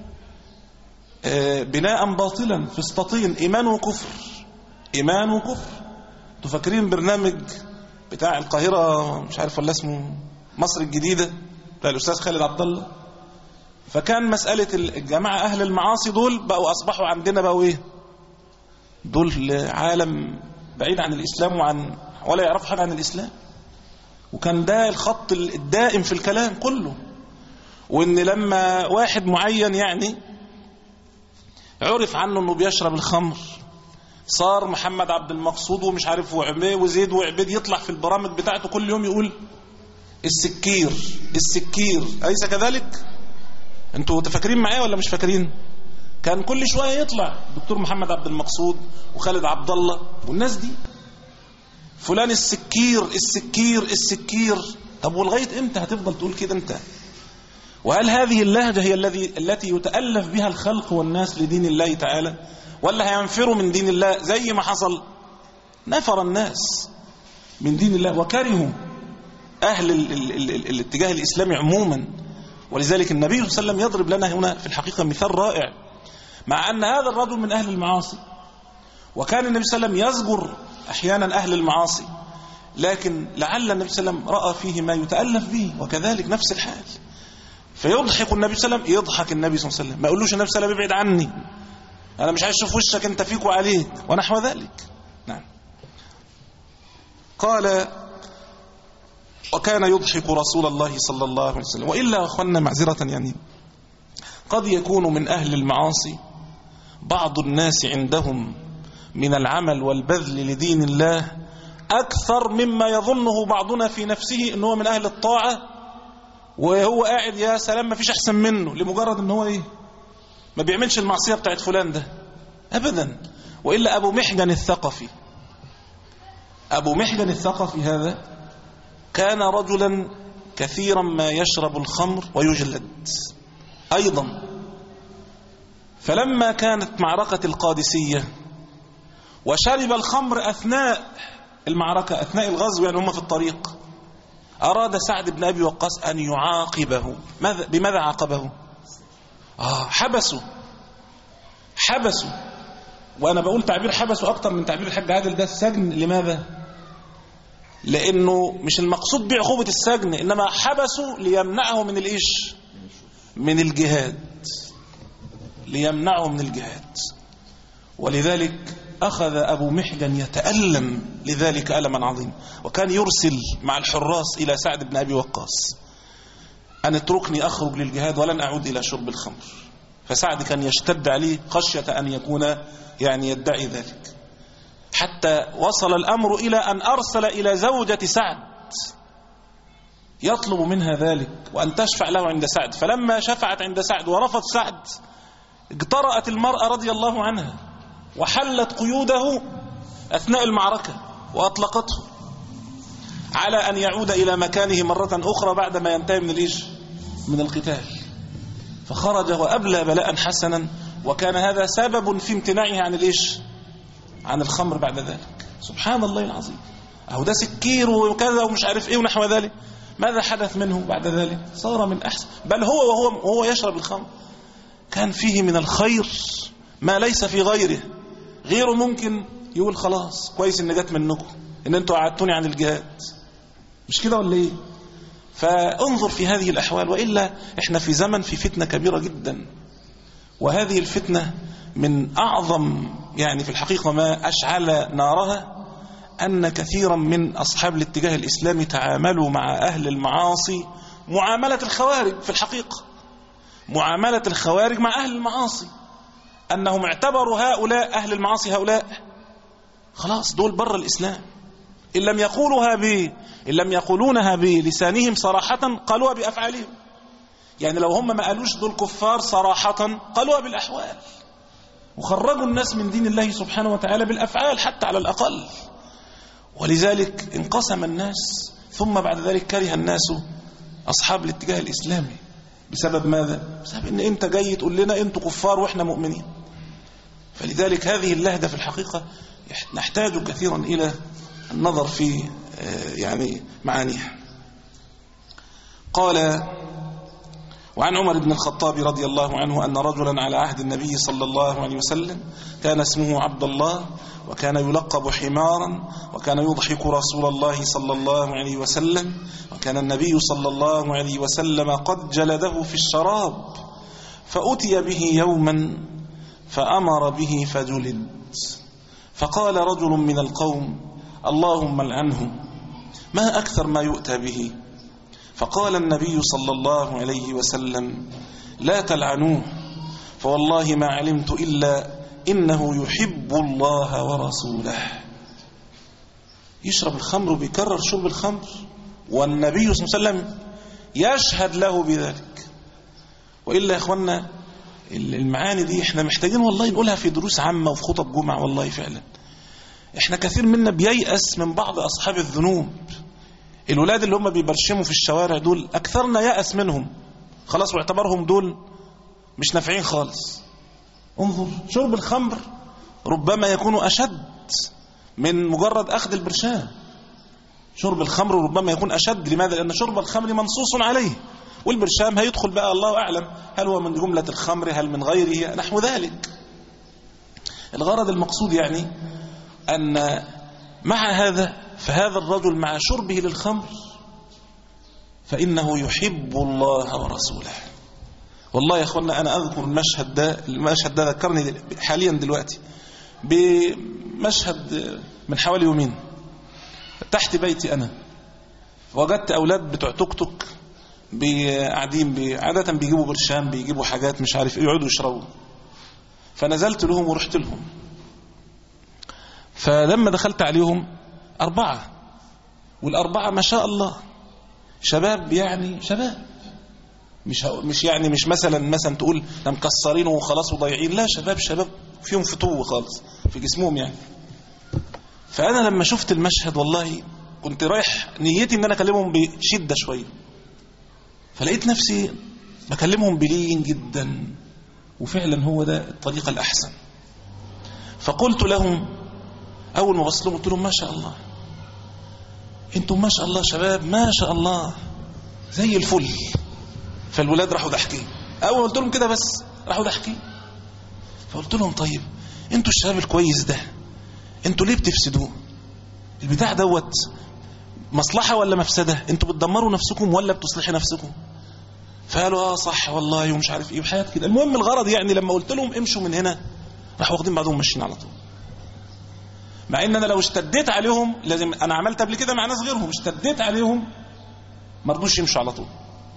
بناء باطلا في سطين إيمان وكفر، إيمان وكفر. تفكرين برنامج بتاع القاهرة مش عارف ولا اسمه مصر الجديدة بتاع الأستاذ خالد عبد الله؟ فكان مسألة الجماعة أهل المعاصي دول بقوا أصبحوا عندنا بقوا إيه؟ دول عالم بعيد عن الإسلام وعن ولا يعرفوا حاجة عن الإسلام. وكان ده الخط الدائم في الكلام كله. وإن لما واحد معين يعني عرف عنه إنه بيشرب الخمر، صار محمد عبد المقصود ومش عارف وزيد وعبيد يطلع في البرامج بتاعته كل يوم يقول السكير السكير، أليس كذلك؟ انتوا تفكرين معايا ولا مش فاكرين؟ كان كل شوية يطلع دكتور محمد عبد المقصود وخالد عبد الله والناس دي، فلان السكير السكير السكير. طب ولغاية امتى هتفضل تقول كده انت؟ وهل هذه اللهجة هي الذي التي يتألف بها الخلق والناس لدين الله تعالى، ولا هينفروا من دين الله زي ما حصل؟ نفر الناس من دين الله وكرهوا أهل ال ال ال ال الاتجاه الإسلامي عموما. ولذلك النبي صلى الله عليه وسلم يضرب لنا هنا في الحقيقة مثال رائع، مع أن هذا الرجل من أهل المعاصي، وكان النبي صلى الله عليه وسلم يزجر أحيانا أهل المعاصي، لكن لعل النبي صلى الله عليه وسلم رأى فيه ما يتألف به، وكذلك نفس الحال. فيضحك النبي صلى الله عليه وسلم، يضحك النبي صلى الله عليه وسلم، ما يقولوش النبي صلى الله عليه وسلم ابعد عني، أنا مش عايز أشوف وشك أنت فيك وعليك ونحو ذلك. نعم. قال وكان يضحك رسول الله صلى الله عليه وسلم. وإلا أخوانا معذرة يعني قد يكون من أهل المعاصي بعض الناس عندهم من العمل والبذل لدين الله أكثر مما يظنه بعضنا في نفسه أنه من أهل الطاعة، وهو قاعد يا سلام ما فيش أحسن منه لمجرد أنه إيه ما بيعملش المعصية بتاعت فلان ده أبدا. وإلا أبو محجن الثقفي أبو محجن الثقفي هذا كان رجلا كثيرا ما يشرب الخمر ويجلد أيضا. فلما كانت معركة القادسية وشرب الخمر أثناء المعركة أثناء الغزو، يعني هم في الطريق، أراد سعد بن أبي وقاص أن يعاقبه. ماذا بماذا عاقبه؟ آه حبسوا حبسوا وأنا بقول تعبير حبسوا أكتر من تعبير الحاج عادل، ده السجن. لماذا؟ لأنه مش المقصود بعقوبة السجن، إنما حبسوا ليمنعه من الإيش؟ من الجهاد، ليمنعه من الجهاد. ولذلك أخذ أبو محجن يتألم لذلك ألما عظيما، وكان يرسل مع الحراس إلى سعد بن أبي وقاص أن اتركني أخرج للجهاد ولن أعود إلى شرب الخمر. فسعد كان يشتد عليه خشية أن يكون يعني يدعي ذلك، حتى وصل الأمر إلى أن أرسل إلى زوجة سعد يطلب منها ذلك وأن تشفع له عند سعد. فلما شفعت عند سعد ورفض سعد، اجترأت المرأة رضي الله عنها وحلت قيوده أثناء المعركة وأطلقته على أن يعود إلى مكانه مرة أخرى بعدما ينتهي من الإيش؟ من القتال. فخرج وأبلى بلاء حسنا، وكان هذا سبب في امتناعه عن الإيش؟ عن الخمر بعد ذلك. سبحان الله العظيم. أهو ده سكير وكذا ومش عارف إيه ونحو ذلك. ماذا حدث منه بعد ذلك؟ صار من أحسن، بل هو وهو, وهو يشرب الخمر كان فيه من الخير ما ليس في غيره. غيره ممكن يقول خلاص كويس إن جت منكم إن أنتوا قعدتوني عن الجهاد، مش كده ولا إيه؟ فانظر في هذه الأحوال. وإلا إحنا في زمن في فتنة كبيرة جدا، وهذه الفتنة من أعظم يعني في الحقيقة ما أشعل نارها أن كثيرا من أصحاب الاتجاه الإسلامي تعاملوا مع أهل المعاصي معاملة الخوارج. في الحقيقة معاملة الخوارج مع أهل المعاصي، أنهم اعتبروا هؤلاء أهل المعاصي هؤلاء خلاص دول بر الإسلام، إن لم يقولوها ب إن لم يقولونها بلسانهم صراحة قالوها بأفعالهم. يعني لو هم ما قالوش دول كفار صراحة قالوها بالأحوال، وخرجوا الناس من دين الله سبحانه وتعالى بالأفعال حتى على الأقل. ولذلك انقسم الناس، ثم بعد ذلك كره الناس أصحاب الاتجاه الإسلامي. بسبب ماذا؟ بسبب إن أنت جاي تقول لنا أنتوا كفار وإحنا مؤمنين. فلذلك هذه اللهجة في الحقيقة نحتاج كثيرا إلى النظر في يعني معانيها. قال: وعن عمر بن الخطاب رضي الله عنه أن رجلا على عهد النبي صلى الله عليه وسلم كان اسمه عبد الله، وكان يلقب حمارا، وكان يضحك رسول الله صلى الله عليه وسلم، وكان النبي صلى الله عليه وسلم قد جلده في الشراب، فأتي به يوما فأمر به فجلد. فقال رجل من القوم: اللهم العنه، ما أكثر ما يؤتى به؟ فقال النبي صلى الله عليه وسلم: لا تلعنوه، فوالله ما علمت إلا إنه يحب الله ورسوله. يشرب الخمر وبيكرر شرب الخمر، والنبي صلى الله عليه وسلم يشهد له بذلك. وإلا يا إخوانا المعاني دي احنا محتاجين والله نقولها في دروس عامة وفي خطب جمعة. والله فعلا احنا كثير منا بييأس من بعض أصحاب الذنوب. الولاد اللي هم بيبرشموا في الشوارع دول أكثرنا يأس منهم خلاص، واعتبرهم دول مش نافعين خالص. انظر، شرب الخمر ربما يكون أشد من مجرد أخذ البرشام. شرب الخمر ربما يكون أشد. لماذا؟ لأن شرب الخمر منصوص عليه، والبرشام هيدخل بقى الله أعلم هل هو من جملة الخمر هل من غيره نحو ذلك. الغرض المقصود يعني أن مع هذا فهذا الرجل مع شربه للخمر فإنه يحب الله ورسوله. والله يا أخوانا أنا أذكر المشهد ده المشهد ده ذكرني حاليا دلوقتي بمشهد من حوالي يومين تحت بيتي. أنا وجدت أولاد بتوع توك توك قاعدين عادة بيجيبوا برشام، بيجيبوا حاجات مش عارف ايه، يقعدوا يشربوا. فنزلت لهم ورحت لهم، فلما دخلت عليهم أربعة، والأربعة ما شاء الله شباب، يعني شباب مش مش يعني مش مثلا مثلا تقول ده مكسرين وخلاص وضايعين، لا، شباب شباب فيهم فتوة خالص في جسمهم يعني. فأنا لما شفت المشهد والله كنت رايح نيتي ان انا اكلمهم بشدة شوية، فلقيت نفسي بكلمهم بلين جدا، وفعلا هو ده الطريقة الأحسن. فقلت لهم أول ما بص لهم قلت لهم ما شاء الله، انتم ما شاء الله شباب ما شاء الله زي الفل. فالولاد راحوا ضحكين، أول ما قلت لهم كده بس راحوا ضحكين. فقلت لهم طيب انتوا الشباب الكويس ده انتوا ليه بتفسدوه؟ البتاع دوت مصلحة ولا مفسدة؟ انتوا بتدمروا نفسكم ولا بتصلحوا نفسكم؟ فقالوا اه صح والله ومش عارف ايه وحياة كده. المهم الغرض يعني لما قلت لهم امشوا من هنا راحوا واخدين بعضهم ماشيين على طول، مع ان انا لو اشتديت عليهم لازم، انا عملت قبل كده مع ناس غيرهم، اشتديت عليهم ما رضوش يمشوا على طول.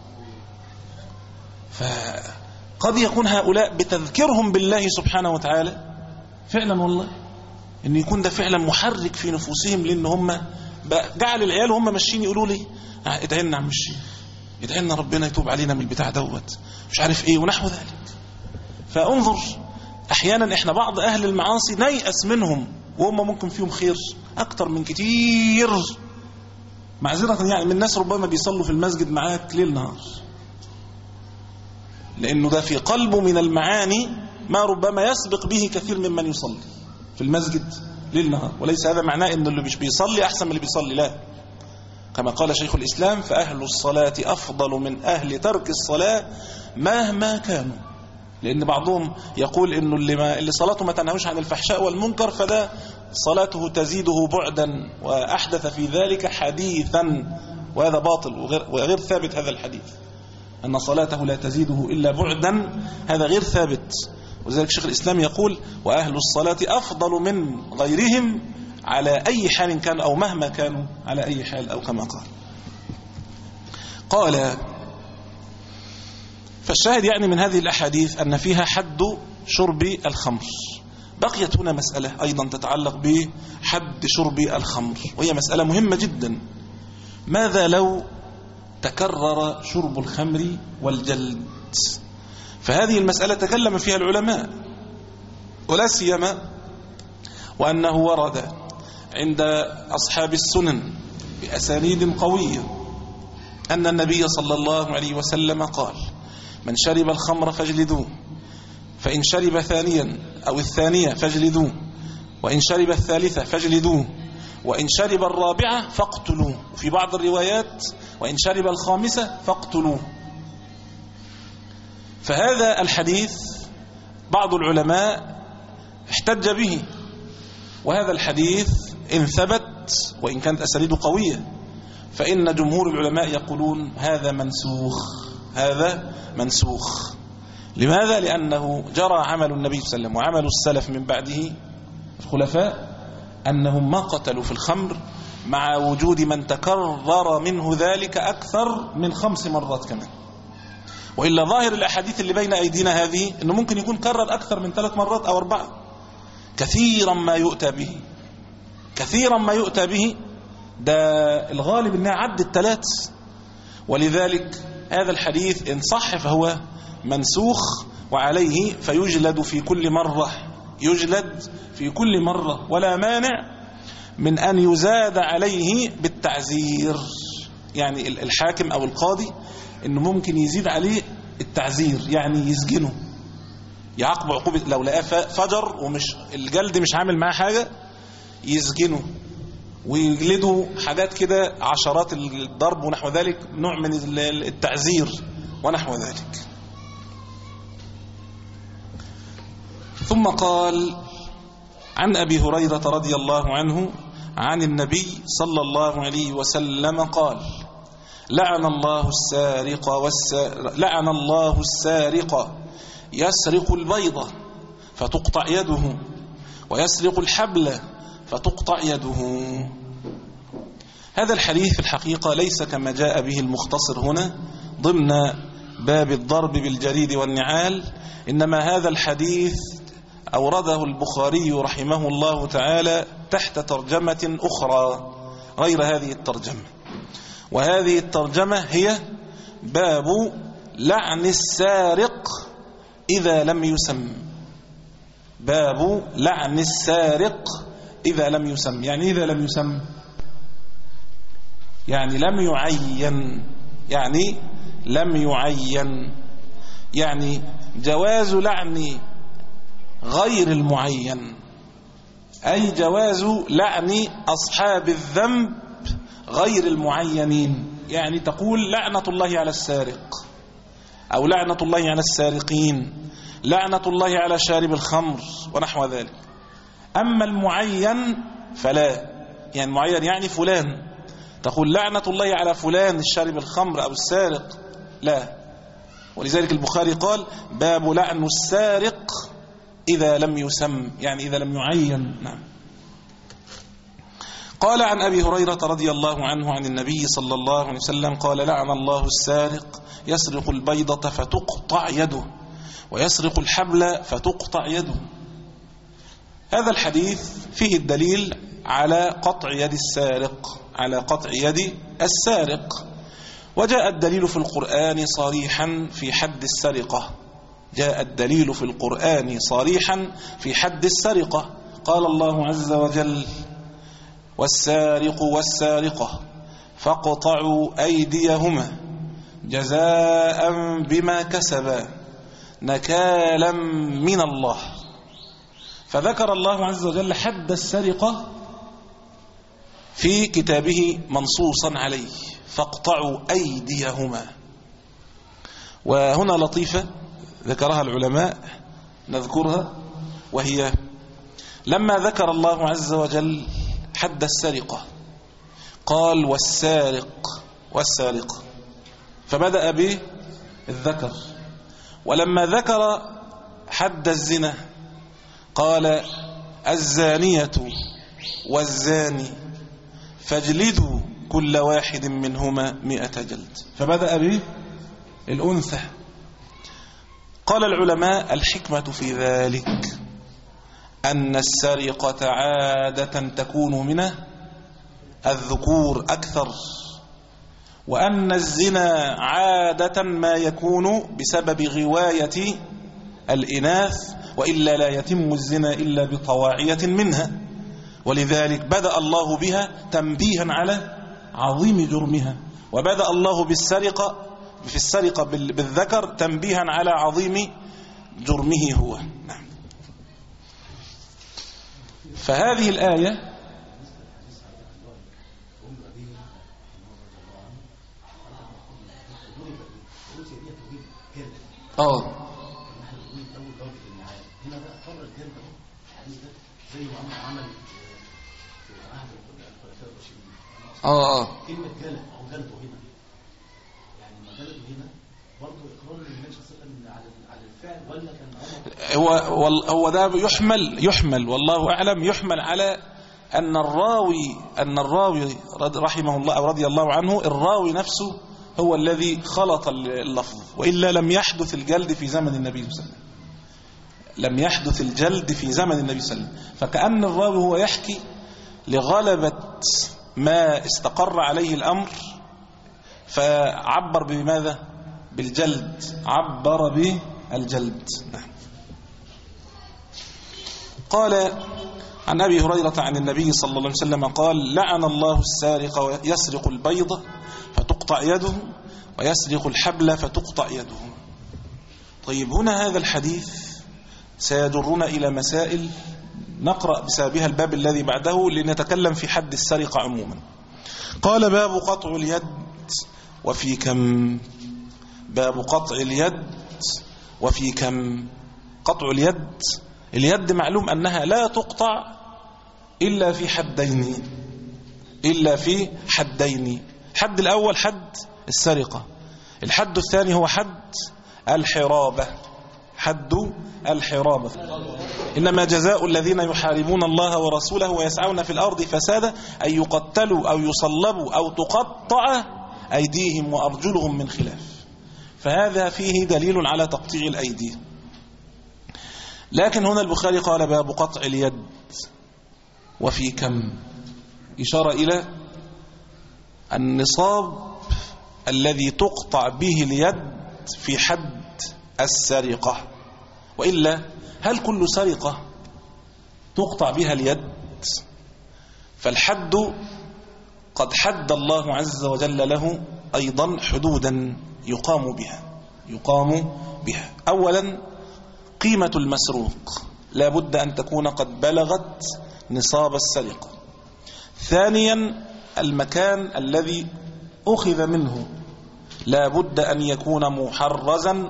فقد يكون هؤلاء بتذكرهم بالله سبحانه وتعالى فعلا والله ان يكون ده فعلا محرك في نفوسهم، لان هم جعل العيال هم ماشيين يقولوا لي ادعي لنا عم الشيخ، ادعي لنا ربنا يتوب علينا من البتاع دوت مش عارف ايه ونحو ذلك. فانظر احيانا احنا بعض اهل المعاصي نيأس منهم وهم ممكن فيهم خير اكتر من كتير، معذرة يعني من ناس ربما بيصلوا في المسجد معاك ليل نهار، لانه ده في قلبه من المعاني ما ربما يسبق به كثير ممن يصلي في المسجد ليل نهار. وليس هذا معناه ان اللي مش بيصلي احسن من اللي بيصلي، لا، كما قال شيخ الإسلام فأهل الصلاة أفضل من أهل ترك الصلاة مهما كانوا. لأن بعضهم يقول إنه اللي, ما اللي صلاته ما تنهوش عن الفحشاء والمنكر فده صلاته تزيده بعدا، وأحدث في ذلك حديثا، وهذا باطل وغير, وغير ثابت. هذا الحديث أن صلاته لا تزيده إلا بعدا هذا غير ثابت. وذلك شيخ الإسلام يقول وأهل الصلاة أفضل من غيرهم على أي حال كان أو مهما كانوا على أي حال، أو كما قال. قال فالشاهد يعني من هذه الأحاديث أن فيها حد شرب الخمر. بقيت هنا مسألة أيضا تتعلق بحد شرب الخمر، وهي مسألة مهمة جدا. ماذا لو تكرر شرب الخمر والجلد؟ فهذه المسألة تكلم فيها العلماء، ولا سيما وأنه ورد عند أصحاب السنن بأسانيد قوية أن النبي صلى الله عليه وسلم قال من شرب الخمر فاجلدوه، فإن شرب ثانيا أو الثانية فاجلدوه، وإن شرب الثالثة فاجلدوه، وإن شرب الرابعة فاقتلوه، وفي بعض الروايات وإن شرب الخامسة فاقتلوه. فهذا الحديث بعض العلماء احتج به، وهذا الحديث إن ثبت وإن كانت أسانيده قوية فإن جمهور العلماء يقولون هذا منسوخ، هذا منسوخ. لماذا؟ لأنه جرى عمل النبي صلى الله عليه وسلم وعمل السلف من بعده الخلفاء أنهم ما قتلوا في الخمر، مع وجود من تكرر منه ذلك أكثر من خمس مرات كمان. وإلا ظاهر الأحاديث اللي بين أيدينا هذه أنه ممكن يكون كرر أكثر من ثلاث مرات أو أربعة، كثيرا ما يؤتى به، كثيرا ما يؤتى به، ده الغالب أنها عد الثلاث. ولذلك هذا الحديث إن صح فهو منسوخ، وعليه فيجلد في كل مرة، يجلد في كل مرة، ولا مانع من أن يزاد عليه بالتعزير. يعني الحاكم أو القاضي إنه ممكن يزيد عليه التعزير، يعني يسجنه، يعاقب عقوبة، لو لقاه فجر ومش الجلد مش عامل معاه حاجة يسجنه ويجلده حاجات كده، عشرات الضرب ونحو ذلك، نوع من التعزير ونحو ذلك. ثم قال عن أبي هريرة رضي الله عنه عن النبي صلى الله عليه وسلم قال لعن الله السارق والسارق لعن الله السارق يسرق البيضة فتقطع يده، ويسرق الحبل فتقطع يده. هذا الحديث في الحقيقة ليس كما جاء به المختصر هنا ضمن باب الضرب بالجريد والنعال، إنما هذا الحديث أورده البخاري رحمه الله تعالى تحت ترجمة أخرى غير هذه الترجمة، وهذه الترجمة هي باب لعن السارق إذا لم يسم. باب لعن السارق إذا لم يسم. يعني إذا لم يسم يعني لم يعين، يعني لم يعين يعني جواز لعن غير المعين، أي جواز لعن أصحاب الذنب غير المعينين. يعني تقول لعنة الله على السارق، أو لعنة الله على السارقين، لعنة الله على شارب الخمر ونحو ذلك. أما المعين فلا، يعني المعين يعني فلان، تقول لعنة الله على فلان الشارب الخمر أو السارق، لا. ولذلك البخاري قال باب لعن السارق إذا لم يسم، يعني إذا لم يعين. نعم. قال عن أبي هريرة رضي الله عنه عن النبي صلى الله عليه وسلم قال لعن الله السارق يسرق البيضة فتقطع يده ويسرق الحبل فتقطع يده. هذا الحديث فيه الدليل على قطع يد السارق، على قطع يد السارق. وجاء الدليل في القرآن صريحا في حد السرقة، جاء الدليل في القرآن صريحا في حد السرقة. قال الله عز وجل والسارق والسارقة فاقطعوا أيديهما جزاء بما كسبا نكالا من الله. فذكر الله عز وجل حد السرقة في كتابه منصوصا عليه، فاقطعوا أيديهما. وهنا لطيفة ذكرها العلماء نذكرها، وهي لما ذكر الله عز وجل حد السرقة قال والسارق والسارقة، فبدأ به الذكر. ولما ذكر حد الزنا قال الزانية والزاني فاجلدوا كل واحد منهما مئة جلد، فبدأ به الأنثى. قال العلماء الحكمة في ذلك أن السرقة عادة تكون من الذكور أكثر، وأن الزنا عادة ما يكون بسبب غواية الإناث، وإلا لا يتم الزنا إلا بطواعية منها. ولذلك بدأ الله بها تنبيها على عظيم جرمها، وبدأ الله بالسرقة في السرقة بالذكر تنبيها على عظيم جرمه هو. نعم. فهذه الآية اه اه اه كلمة جلد أو جلده هنا، يعني ما جلده هنا برضه إقرار للنبي صلى الله عليه وسلم على على الفعل، ولا كان هو هو ده يحمل يحمل والله أعلم يحمل على أن الراوي أن الراوي رحمه الله أو رضي الله عنه، الراوي نفسه هو الذي خلط اللفظ، وإلا لم يحدث الجلد في زمن النبي صلى الله عليه وسلم، لم يحدث الجلد في زمن النبي صلى الله عليه وسلم. فكأن الراوي هو يحكي لغلبة ما استقر عليه الأمر، فعبر بماذا؟ بالجلد، عبر بالجلد. نعم. قال عن أبي هريرة عن النبي صلى الله عليه وسلم قال لعن الله السارق ويسرق البيضة فتقطع يده ويسرق الحبل فتقطع يده. طيب هنا هذا الحديث سيجرنا إلى مسائل نقرأ بسببها الباب الذي بعده لنتكلم في حد السرقة عموما. قال باب قطع اليد وفي كم. باب قطع اليد وفي كم. قطع اليد، اليد معلوم أنها لا تقطع إلا في حدين، إلا في حدين. حد الأول حد السرقة، الحد الثاني هو حد الحرابة، حد الحرابة. إنما جزاء الذين يحاربون الله ورسوله ويسعون في الأرض فسادا أن يقتلوا أو يصلبوا أو تقطع أيديهم وأرجلهم من خلاف. فهذا فيه دليل على تقطيع الأيدي. لكن هنا البخاري قال باب قطع اليد وفي كم، إشارة إلى النصاب الذي تقطع به اليد في حد السرقة. وإلا هل كل سرقة تقطع بها اليد؟ فالحد قد حد الله عز وجل له أيضا حدودا يقام بها يقام بها أولا قيمة المسروق لا بد أن تكون قد بلغت نصاب السرقة. ثانيا المكان الذي أخذ منه لا بد أن يكون محرزا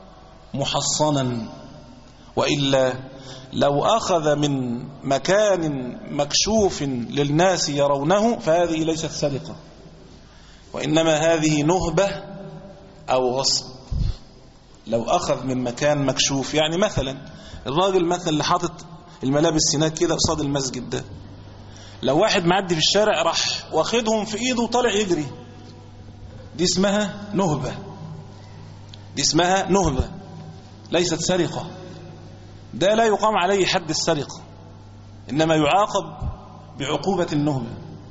محصنا، وإلا لو أخذ من مكان مكشوف للناس يرونه فهذه ليست سرقة، وإنما هذه نهبة أو غصب. لو أخذ من مكان مكشوف، يعني مثلا الراجل مثلا اللي حاطط الملابس هناك كده قصاد المسجد ده، لو واحد معدي في الشارع راح واخدهم في ايده وطالع يجري، دي اسمها نهبة دي اسمها نهبة ليست سرقة. ده لا يقام عليه حد السرقة، إنما يعاقب بعقوبة النهبة.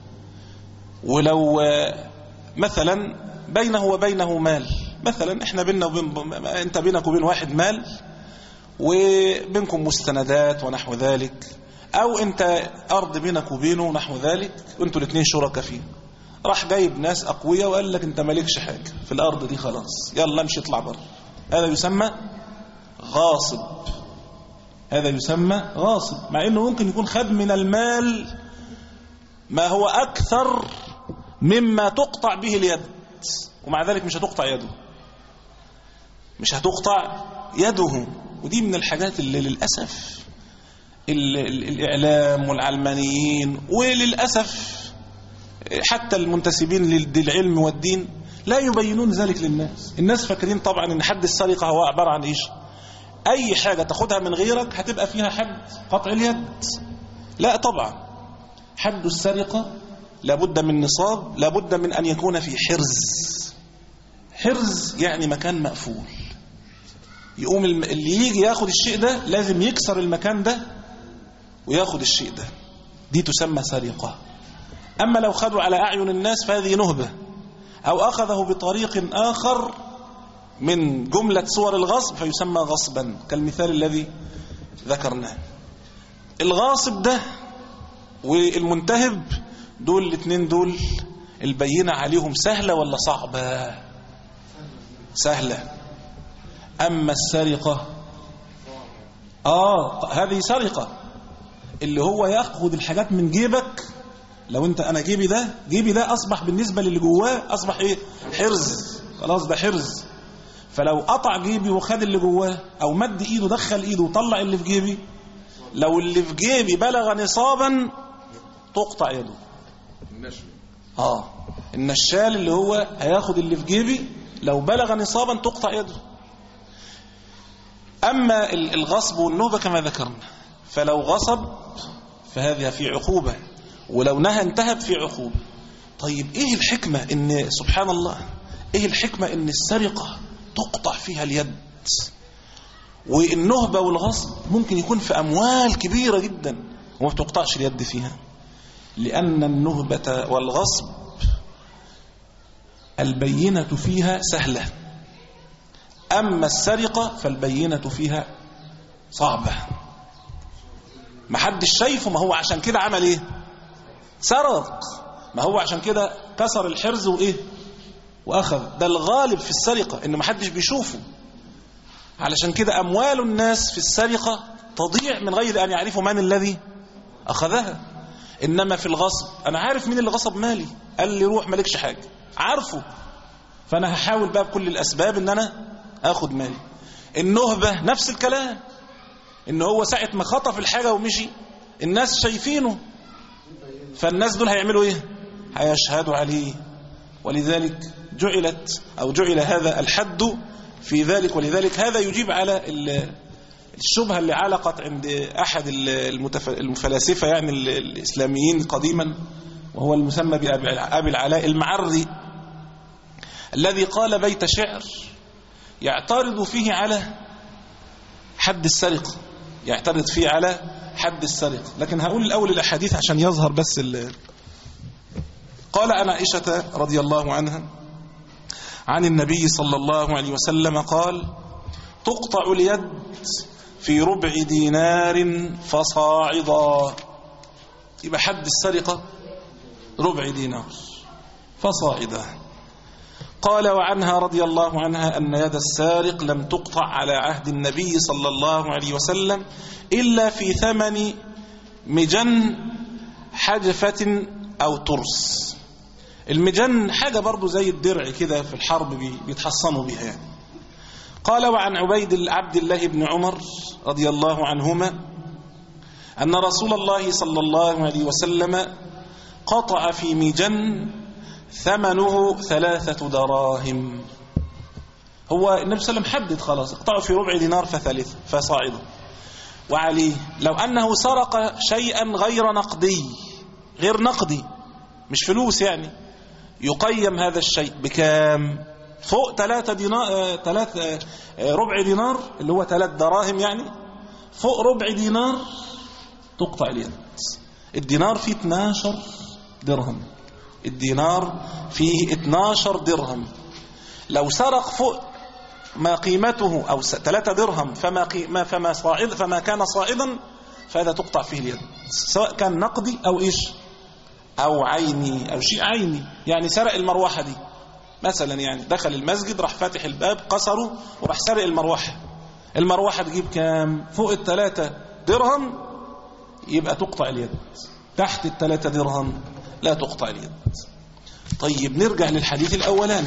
ولو مثلا بينه وبينه مال، مثلا احنا بيننا وبين انت بينك وبين واحد مال وبينكم مستندات ونحو ذلك، او انت ارض بينك وبينه ونحو ذلك وانتوا الاثنين شركاء فيه، راح جايب ناس اقوياء وقال لك انت مالكش حاجه في الارض دي، خلاص يلا امشي اطلع بره. هذا يسمى غاصب هذا يسمى غاصب مع انه ممكن يكون خد من المال ما هو اكثر مما تقطع به اليد، ومع ذلك مش هتقطع يده مش هتقطع يده. ودي من الحاجات اللي للأسف الإعلام والعلمانيين وللأسف حتى المنتسبين للعلم والدين لا يبينون ذلك للناس. الناس فاكرين طبعا ان حد السرقة هو عبارة عن ايش؟ اي حاجة تاخدها من غيرك هتبقى فيها حد قطع اليد. لا طبعا، حد السرقة لابد من نصاب، لابد من ان يكون في حرز. حرز يعني مكان مقفول، يقوم اللي يجي ياخد الشيء ده لازم يكسر المكان ده وياخد الشيء ده، دي تسمى سرقة. أما لو خدوا على أعين الناس فهذه نهبة، أو أخذه بطريق آخر من جملة صور الغصب فيسمى غصبا، كالمثال الذي ذكرناه. الغاصب ده والمنتهب دول الاثنين دول البينة عليهم سهلة ولا صعبة؟ سهلة. أما السرقة آه هذه سرقة، اللي هو يأخذ الحاجات من جيبك. لو أنت أنا جيبي ده جيبي ده أصبح بالنسبة للي جواه أصبح إيه؟ حرز، خلاص ده حرز. فلو قطع جيبي وخد اللي جواه، أو مد إيده دخل إيده وطلع اللي في جيبي، لو اللي في جيبي بلغ نصابا تقطع يده. آه النشال اللي هو هياخد اللي في جيبي لو بلغ نصابا تقطع يده. أما الغصب والنهبة كما ذكرنا، فلو غصب فهذا في عقوبة، ولو نهى انتهب في عقوبة. طيب إيه الحكمة إن سبحان الله إيه الحكمة إن السرقة تقطع فيها اليد، والنهبة والغصب ممكن يكون في أموال كبيرة جدا وما تقطعش اليد فيها؟ لأن النهبة والغصب البينة فيها سهلة، أما السرقة فالبينة فيها صعبة. ما حدش شايفه، ما هو عشان كده عمل ايه؟ سرق. ما هو عشان كده كسر الحرز وايه واخذ. ده الغالب في السرقة ان ما حدش بيشوفه، علشان كده اموال الناس في السرقة تضيع من غير ان يعرفوا من الذي اخذها. انما في الغصب انا عارف مين اللي غصب مالي، قال لي روح مالكش حاجة، عارفه، فانا هحاول بقى بكل الاسباب ان انا اخد مالي. النهبة نفس الكلام، ان هو ساعة ما خطف الحاجة ومشي الناس شايفينه، فالناس دول هيعملوا ايه؟ هيشهدوا عليه. ولذلك جعلت او جعل هذا الحد في ذلك. ولذلك هذا يجيب على الشبهة اللي علقت عند احد المفلاسفة يعني الاسلاميين قديما، وهو المسمى بأبي العلاء المعري، الذي قال بيت شعر يعترض فيه على حد السرقة، يعترض فيه على حد السرقة. لكن هقول الأول الأحاديث عشان يظهر بس ال... قال عن عائشة رضي الله عنها عن النبي صلى الله عليه وسلم قال: تقطع اليد في ربع دينار فصاعدا. يبقى حد السرقة ربع دينار فصاعدا. قال وعنها رضي الله عنها أن يد السارق لم تقطع على عهد النبي صلى الله عليه وسلم إلا في ثمن مجن حجفة أو ترس. المجن حاجة برضو زي الدرع كده في الحرب بيتحصنوا بها يعني. قال وعن عبيد عبد الله بن عمر رضي الله عنهما أن رسول الله صلى الله عليه وسلم قطع في مجن ثمنه ثلاثة دراهم. هو النبي صلى الله عليه وسلم حدد خلاص اقطعوا في ربع دينار فثالث فصاعدا. وعليه لو أنه سرق شيئا غير نقدي، غير نقدي مش فلوس يعني، يقيم هذا الشيء بكام؟ فوق ثلاثة دينار، ثلاثة ربع دينار اللي هو ثلاث دراهم يعني، فوق ربع دينار تقطع اليد. الدينار فيه اثناشر درهم، الدينار فيه اثناشر درهم. لو سرق فوق ما قيمته أو ثلاثة درهم فما قيمة فما صاعد فما كان صاعدا فهذا تقطع فيه اليد، سواء كان نقدي أو إيش أو عيني أو شيء عيني. يعني سرق المروحة دي مثلا، يعني دخل المسجد راح فاتح الباب قصره وراح سرق المروحة، المروحة تجيب كام؟ فوق الثلاثة درهم يبقى تقطع اليد، تحت الثلاثة درهم لا تقطع اليد. طيب نرجع للحديث الأولاني.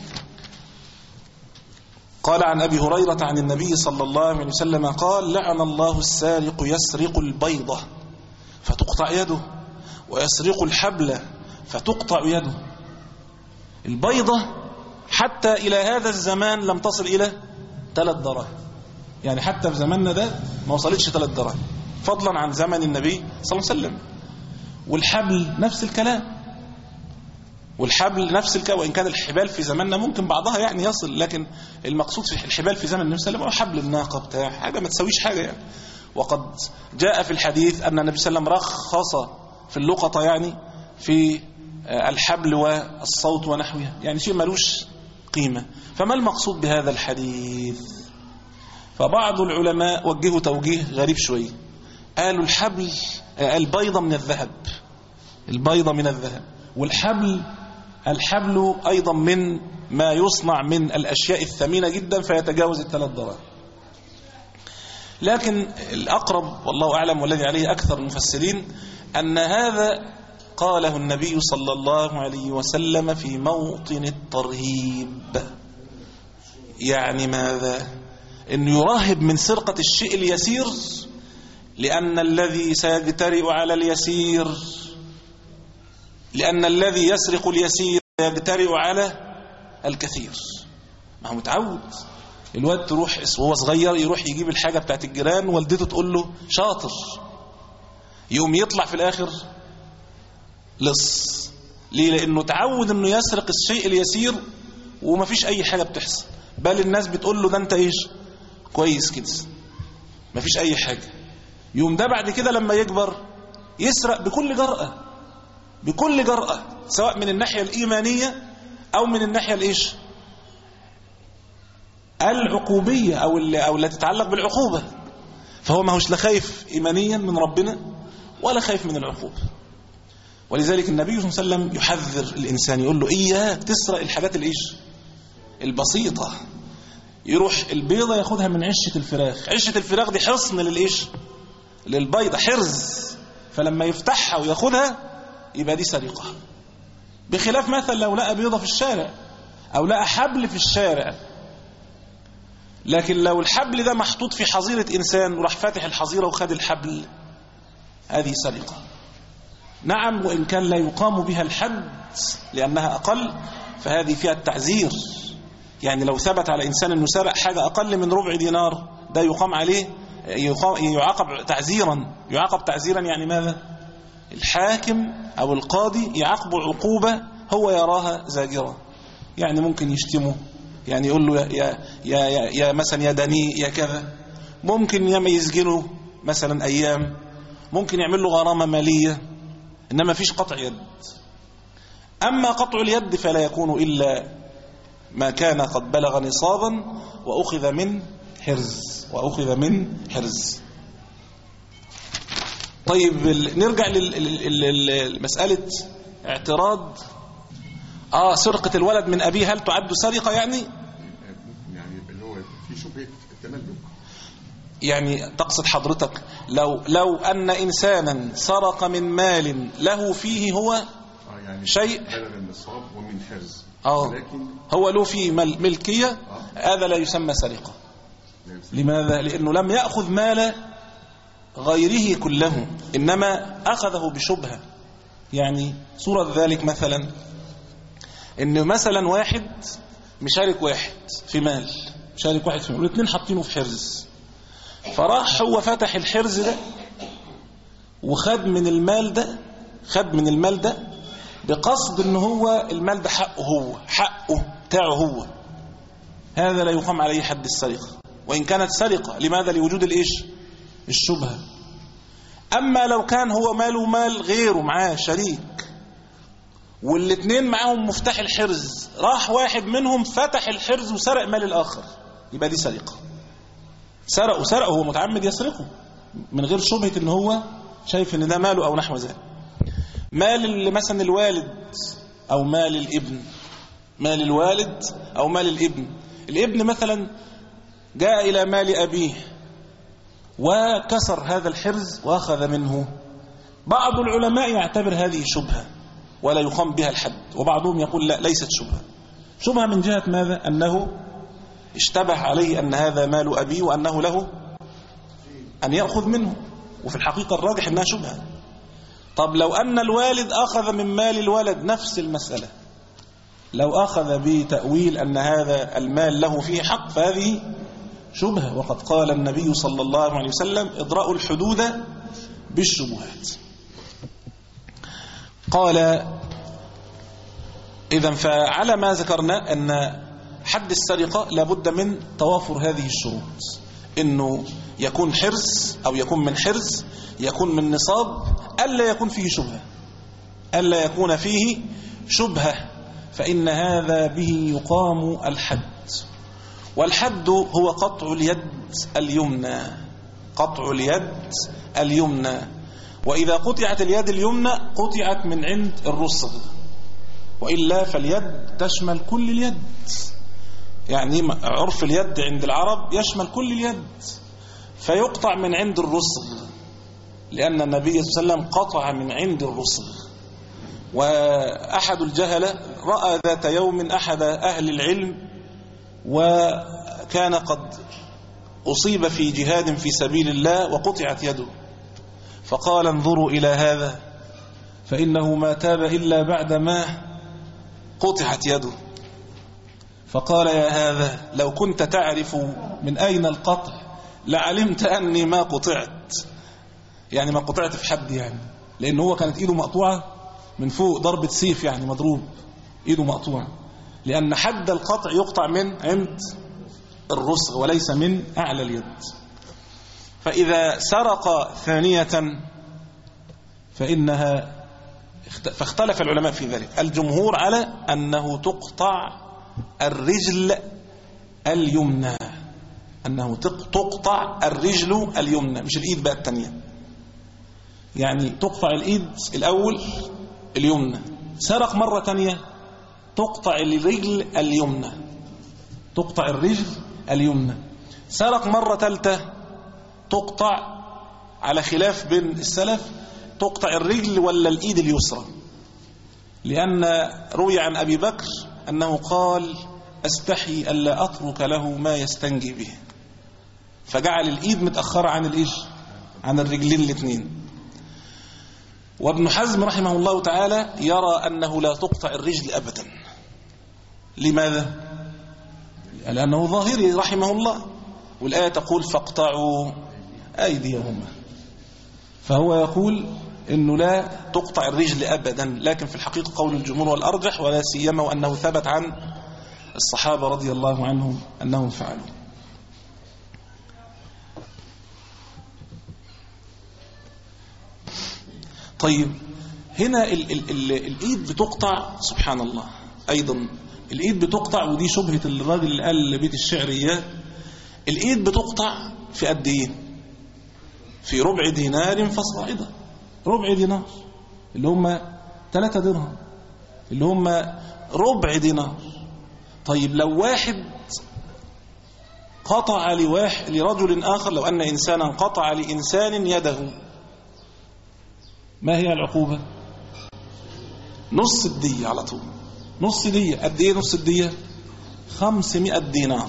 قال عن أبي هريرة عن النبي صلى الله عليه وسلم قال: لعن الله السارق يسرق البيضة فتقطع يده، ويسرق الحبل فتقطع يده. البيضة حتى إلى هذا الزمان لم تصل إلى ثلاث دراهم، يعني حتى في زماننا ده ما وصلتش ثلاث دراهم، فضلا عن زمن النبي صلى الله عليه وسلم. والحبل نفس الكلام، والحبل نفس الكلام، وإن كان الحبال في زماننا ممكن بعضها يعني يصل، لكن المقصود في الحبال في زمن النبي صلى الله عليه وسلم هو حبل الناقة بتاع حاجة ما تسويش حاجة يعني. وقد جاء في الحديث أن النبي صلى الله عليه وسلم رخص في اللقطة يعني في الحبل والصوت ونحوها، يعني شيء ملوش قيمة. فما المقصود بهذا الحديث؟ فبعض العلماء وجهوا توجيه غريب شوي، قالوا الحبل البيضة من الذهب، البيضة من الذهب، والحبل الحبل أيضا من ما يصنع من الأشياء الثمينة جدا فيتجاوز الثلاث دراهم. لكن الأقرب والله أعلم والذي عليه أكثر المفسرين أن هذا قاله النبي صلى الله عليه وسلم في موطن الترهيب. يعني ماذا؟ أن يرهب من سرقة الشيء اليسير، لأن الذي سيجترئ على اليسير لأن الذي يسرق اليسير يجترئ على الكثير. ما هو متعود الواد تروح وهو صغير يروح يجيب الحاجة بتاعت الجيران، والدته تقول له شاطر، يوم يطلع في الآخر لص. ليه؟ لأنه تعود أنه يسرق الشيء اليسير وما فيش أي حاجة بتحصل، بل الناس بتقول له ده أنت إيش كويس كده، ما فيش أي حاجة. يوم ده بعد كده لما يكبر يسرق بكل جرأة، بكل جرأة، سواء من الناحية الإيمانية أو من الناحية الإيش العقوبية أو اللي أو لا تتعلق بالعقوبة. فهو ما هوش لا خايف إيمانيا من ربنا ولا خايف من العقوبة. ولذلك النبي صلى الله عليه وسلم يحذر الإنسان، يقول له إياك تسرق الحاجات الإيش البسيطة. يروح البيضة ياخدها من عشة الفراخ، عشة الفراخ دي حصن للإيش للبيضة، حرز، فلما يفتحها وياخدها يبقى دي سرقة. بخلاف مثلا لو لقى بيضة في الشارع أو لقى حبل في الشارع، لكن لو الحبل ده محطوط في حظيرة إنسان وراح فاتح الحظيرة وخد الحبل، هذه سرقة. نعم، وإن كان لا يقام بها الحد لأنها أقل، فهذه فيها التعزير. يعني لو ثبت على إنسان أنه سرق حاجة أقل من ربع دينار، ده يقام عليه يعاقب تعزيرا. يعاقب تعزيرا يعني ماذا؟ الحاكم أو القاضي يعاقب عقوبة هو يراها زاجرة، يعني ممكن يشتمه يعني يقول له يا, يا, يا, يا مثلا يا دني يا كذا، ممكن يما يسجنه مثلا أيام، ممكن يعمل له غرامة مالية، إنما فيش قطع يد. أما قطع اليد فلا يكون إلا ما كان قد بلغ نصابا وأخذ من حرز وأخذ من حرز. طيب نرجع للمسألة اعتراض آه سرقة الولد من أبيه، هل تعد سرقة؟ يعني يعني اللي هو في شبهة التملك. يعني تقصد حضرتك لو لو أن إنسانا سرق من مال له فيه هو آه يعني شيء بلغ النصاب ومن حرز، آه ولكن هو له فيه ملكية، آه. هذا لا يسمى سرقة. لماذا؟ لأنه لم يأخذ مال غيره كله، إنما أخذه بشبهة. يعني صورة ذلك مثلا إنه مثلا واحد مشارك واحد في مال، مشارك واحد في مال، والاثنين حاطينه في حرز، فراح هو فتح الحرز ده وخد من المال ده، خد من المال ده بقصد إنه هو المال ده حقه هو، حقه بتاعه هو، هذا لا يقام عليه حد السرقة وإن كانت سرقة. لماذا؟ لوجود الإيش؟ الشبهة. أما لو كان هو ماله مال غيره معاه شريك والاثنين معاهم مفتاح الحرز، راح واحد منهم فتح الحرز وسرق مال الآخر، يبقى دي سرقة. سرقه سرقه هو متعمد يسرقه من غير شبهة إن هو شايف إن ده ماله أو نحو ذلك. مال مثلا الوالد أو مال الابن، مال الوالد أو مال الابن، الابن مثلا جاء إلى مال أبيه وكسر هذا الحرز وأخذ منه. بعض العلماء يعتبر هذه شبهة ولا يقام بها الحد، وبعضهم يقول لا، ليست شبهة. شبهة من جهة ماذا؟ أنه اشتبه عليه أن هذا مال أبيه وأنه له أن يأخذ منه، وفي الحقيقة الراجح أنها شبهة. طب لو أن الوالد أخذ من مال الولد، نفس المسألة، لو أخذ بتأويل أن هذا المال له فيه حق فهذه شبهة. وقد قال النبي صلى الله عليه وسلم اضرأوا الحدود بالشبهات. قال إذن فعلى ما ذكرنا أن حد السرقة لابد من توافر هذه الشروط، إنه يكون حرز أو يكون من حرز، يكون من نصاب، ألا يكون فيه شبهة، ألا يكون فيه شبهة، فإن هذا به يقام الحد. والحد هو قطع اليد اليمنى، قطع اليد اليمنى. وإذا قطعت اليد اليمنى قطعت من عند الرسغ، وإلا فاليد تشمل كل اليد. يعني عرف اليد عند العرب يشمل كل اليد، فيقطع من عند الرسغ، لأن النبي صلى الله عليه وسلم قطع من عند الرسغ. وأحد الجهلة رأى ذات يوم أحد أهل العلم وكان قد أصيب في جهاد في سبيل الله وقطعت يده، فقال انظروا إلى هذا فإنه ما تاب إلا بعدما قطعت يده. فقال يا هذا لو كنت تعرف من أين القطع لعلمت أني ما قطعت، يعني ما قطعت في حد، يعني لأنه هو كانت إيده مقطوعة من فوق ضربة سيف، يعني مضروب إيده مقطوعة، لأن حد القطع يقطع من عند الرسغ وليس من أعلى اليد. فإذا سرق ثانية فإنها فاختلف العلماء في ذلك. الجمهور على أنه تقطع الرجل اليمنى، أنه تقطع الرجل اليمنى، مش الإيد بقى الثانية، يعني تقطع الإيد الأول اليمنى، سرق مرة ثانية تقطع الرجل اليمنى، تقطع الرجل اليمنى. سرق مرة ثالثة تقطع على خلاف بين السلف، تقطع الرجل ولا الإيد اليسرى، لأن روي عن أبي بكر أنه قال أستحي ألا أترك له ما يستنجي به، فجعل الإيد متأخرة عن الإيش، عن الرجلين الاثنين. وابن حزم رحمه الله تعالى يرى أنه لا تقطع الرجل أبدا. لماذا؟ لأنه ظاهري رحمه الله، والآية تقول فاقطعوا أيديهما، فهو يقول إنه لا تقطع الرجل أبدا. لكن في الحقيقة قول الجمهور والأرجح، ولا سيما وأنه ثبت عن الصحابة رضي الله عنهم أنهم فعلوا. طيب هنا ال ال ال الإيد بتقطع، سبحان الله، أيضا الإيد بتقطع، ودي شبهة الراجل اللي قال بيت الشعريات. الإيد بتقطع في قد إيه؟ في ربع دينار فصاعدا. ربع دينار اللي هم ثلاثة درهم، اللي هم ربع دينار. طيب لو واحد قطع لواحد لرجل آخر، لو أن إنسانا قطع لإنسان يده، ما هي العقوبة؟ نص الدية على طول. نص دية. قد إيه نص الدية؟ خمسمائة دينار.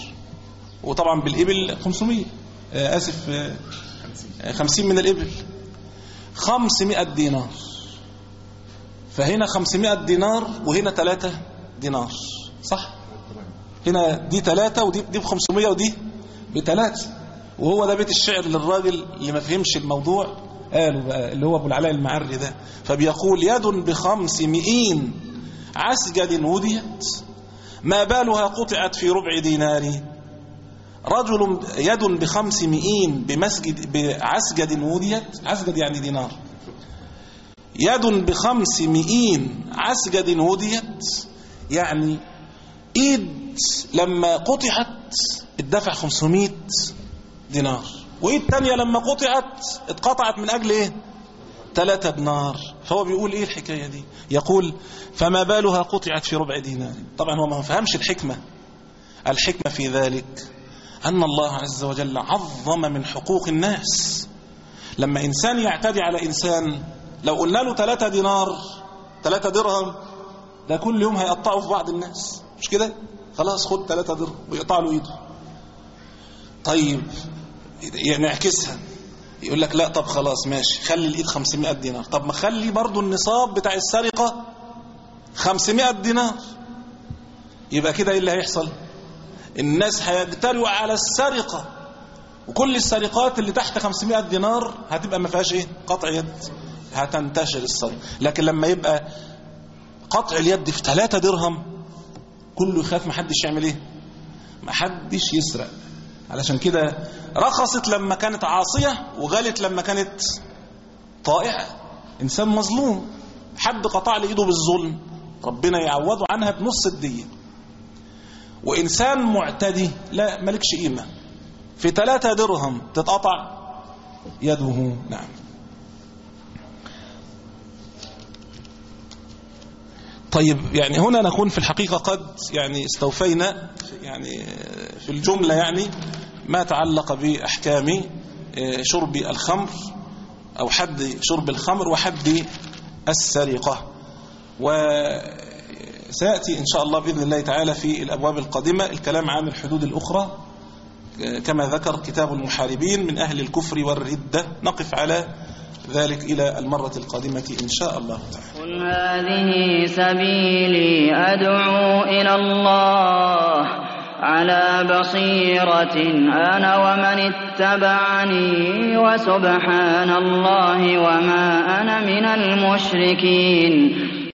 وطبعا بالإبل خمسمائة، آه آسف آه خمسين من الإبل، خمسمائة دينار. فهنا خمسمائة دينار وهنا ثلاثة دينار، صح؟ هنا دي ثلاثة ودي دي بخمسمائة ودي بثلاثة. وهو ده بيت الشعر للراجل اللي ما فهمش الموضوع قالوا بقى، اللي هو أبو العلاء المعري ده. فبيقول يد بخمسمائين عسجد وديت، ما بالها قطعت في ربع دينار. رجل يد بخمسمائين بمسجد بعسجد وديت، عسجد يعني دينار. يد بخمسمائين عسجد وديت يعني ايد لما قطعت اتدفع خمسمائة دينار، وايد تانية لما قطعت اتقطعت من اجل ايه؟ ثلاثة دينار. فهو بيقول ايه الحكاية دي؟ يقول فما بالها قطعت في ربع دينار. طبعا هو ما فهمش الحكمة. الحكمة في ذلك أن الله عز وجل عظم من حقوق الناس. لما إنسان يعتدي على إنسان، لو قلنا له ثلاثة دينار ثلاثة درهم، ده كل يوم هيقطعه في بعض الناس، مش كده؟ خلاص خد ثلاثة درهم ويقطع له إيده. طيب نعكسها، يقول لك لا طب خلاص ماشي، خلي الإيد خمسمائة دينار. طب ما خلي برضو النصاب بتاع السرقة خمسمائة دينار. يبقى كده إيه اللي هيحصل؟ الناس هيجتروا على السرقة، وكل السرقات اللي تحت خمسمائة دينار هتبقى ما فيهاش ايه؟ قطع يد، هتنتشر السرقة. لكن لما يبقى قطع اليد في ثلاثة درهم، كله يخاف، ما حدش يعمل ايه؟ ما حدش يسرق. علشان كده رخصت لما كانت عاصية، وغلت لما كانت طائعة. إنسان مظلوم حد قطع له ايده بالظلم، ربنا يعوضه عنها بنص الدية. وإنسان معتدي لا، ملكش قيمة، في ثلاثة درهم تتقطع يده. نعم. طيب يعني هنا نكون في الحقيقة قد يعني استوفينا يعني في الجملة يعني ما تعلق بأحكام شرب الخمر أو حد شرب الخمر وحد السرقة. وسيأتي إن شاء الله بإذن الله تعالى في الأبواب القادمة الكلام عن الحدود الأخرى كما ذكر كتاب المحاربين من أهل الكفر والردة. نقف على ذلك إلى المرة القادمة إن شاء الله تعالى. قل هذه سبيلي أدعو إلى الله على بصيرة أنا ومن اتبعني وسبحان الله وما أنا من المشركين.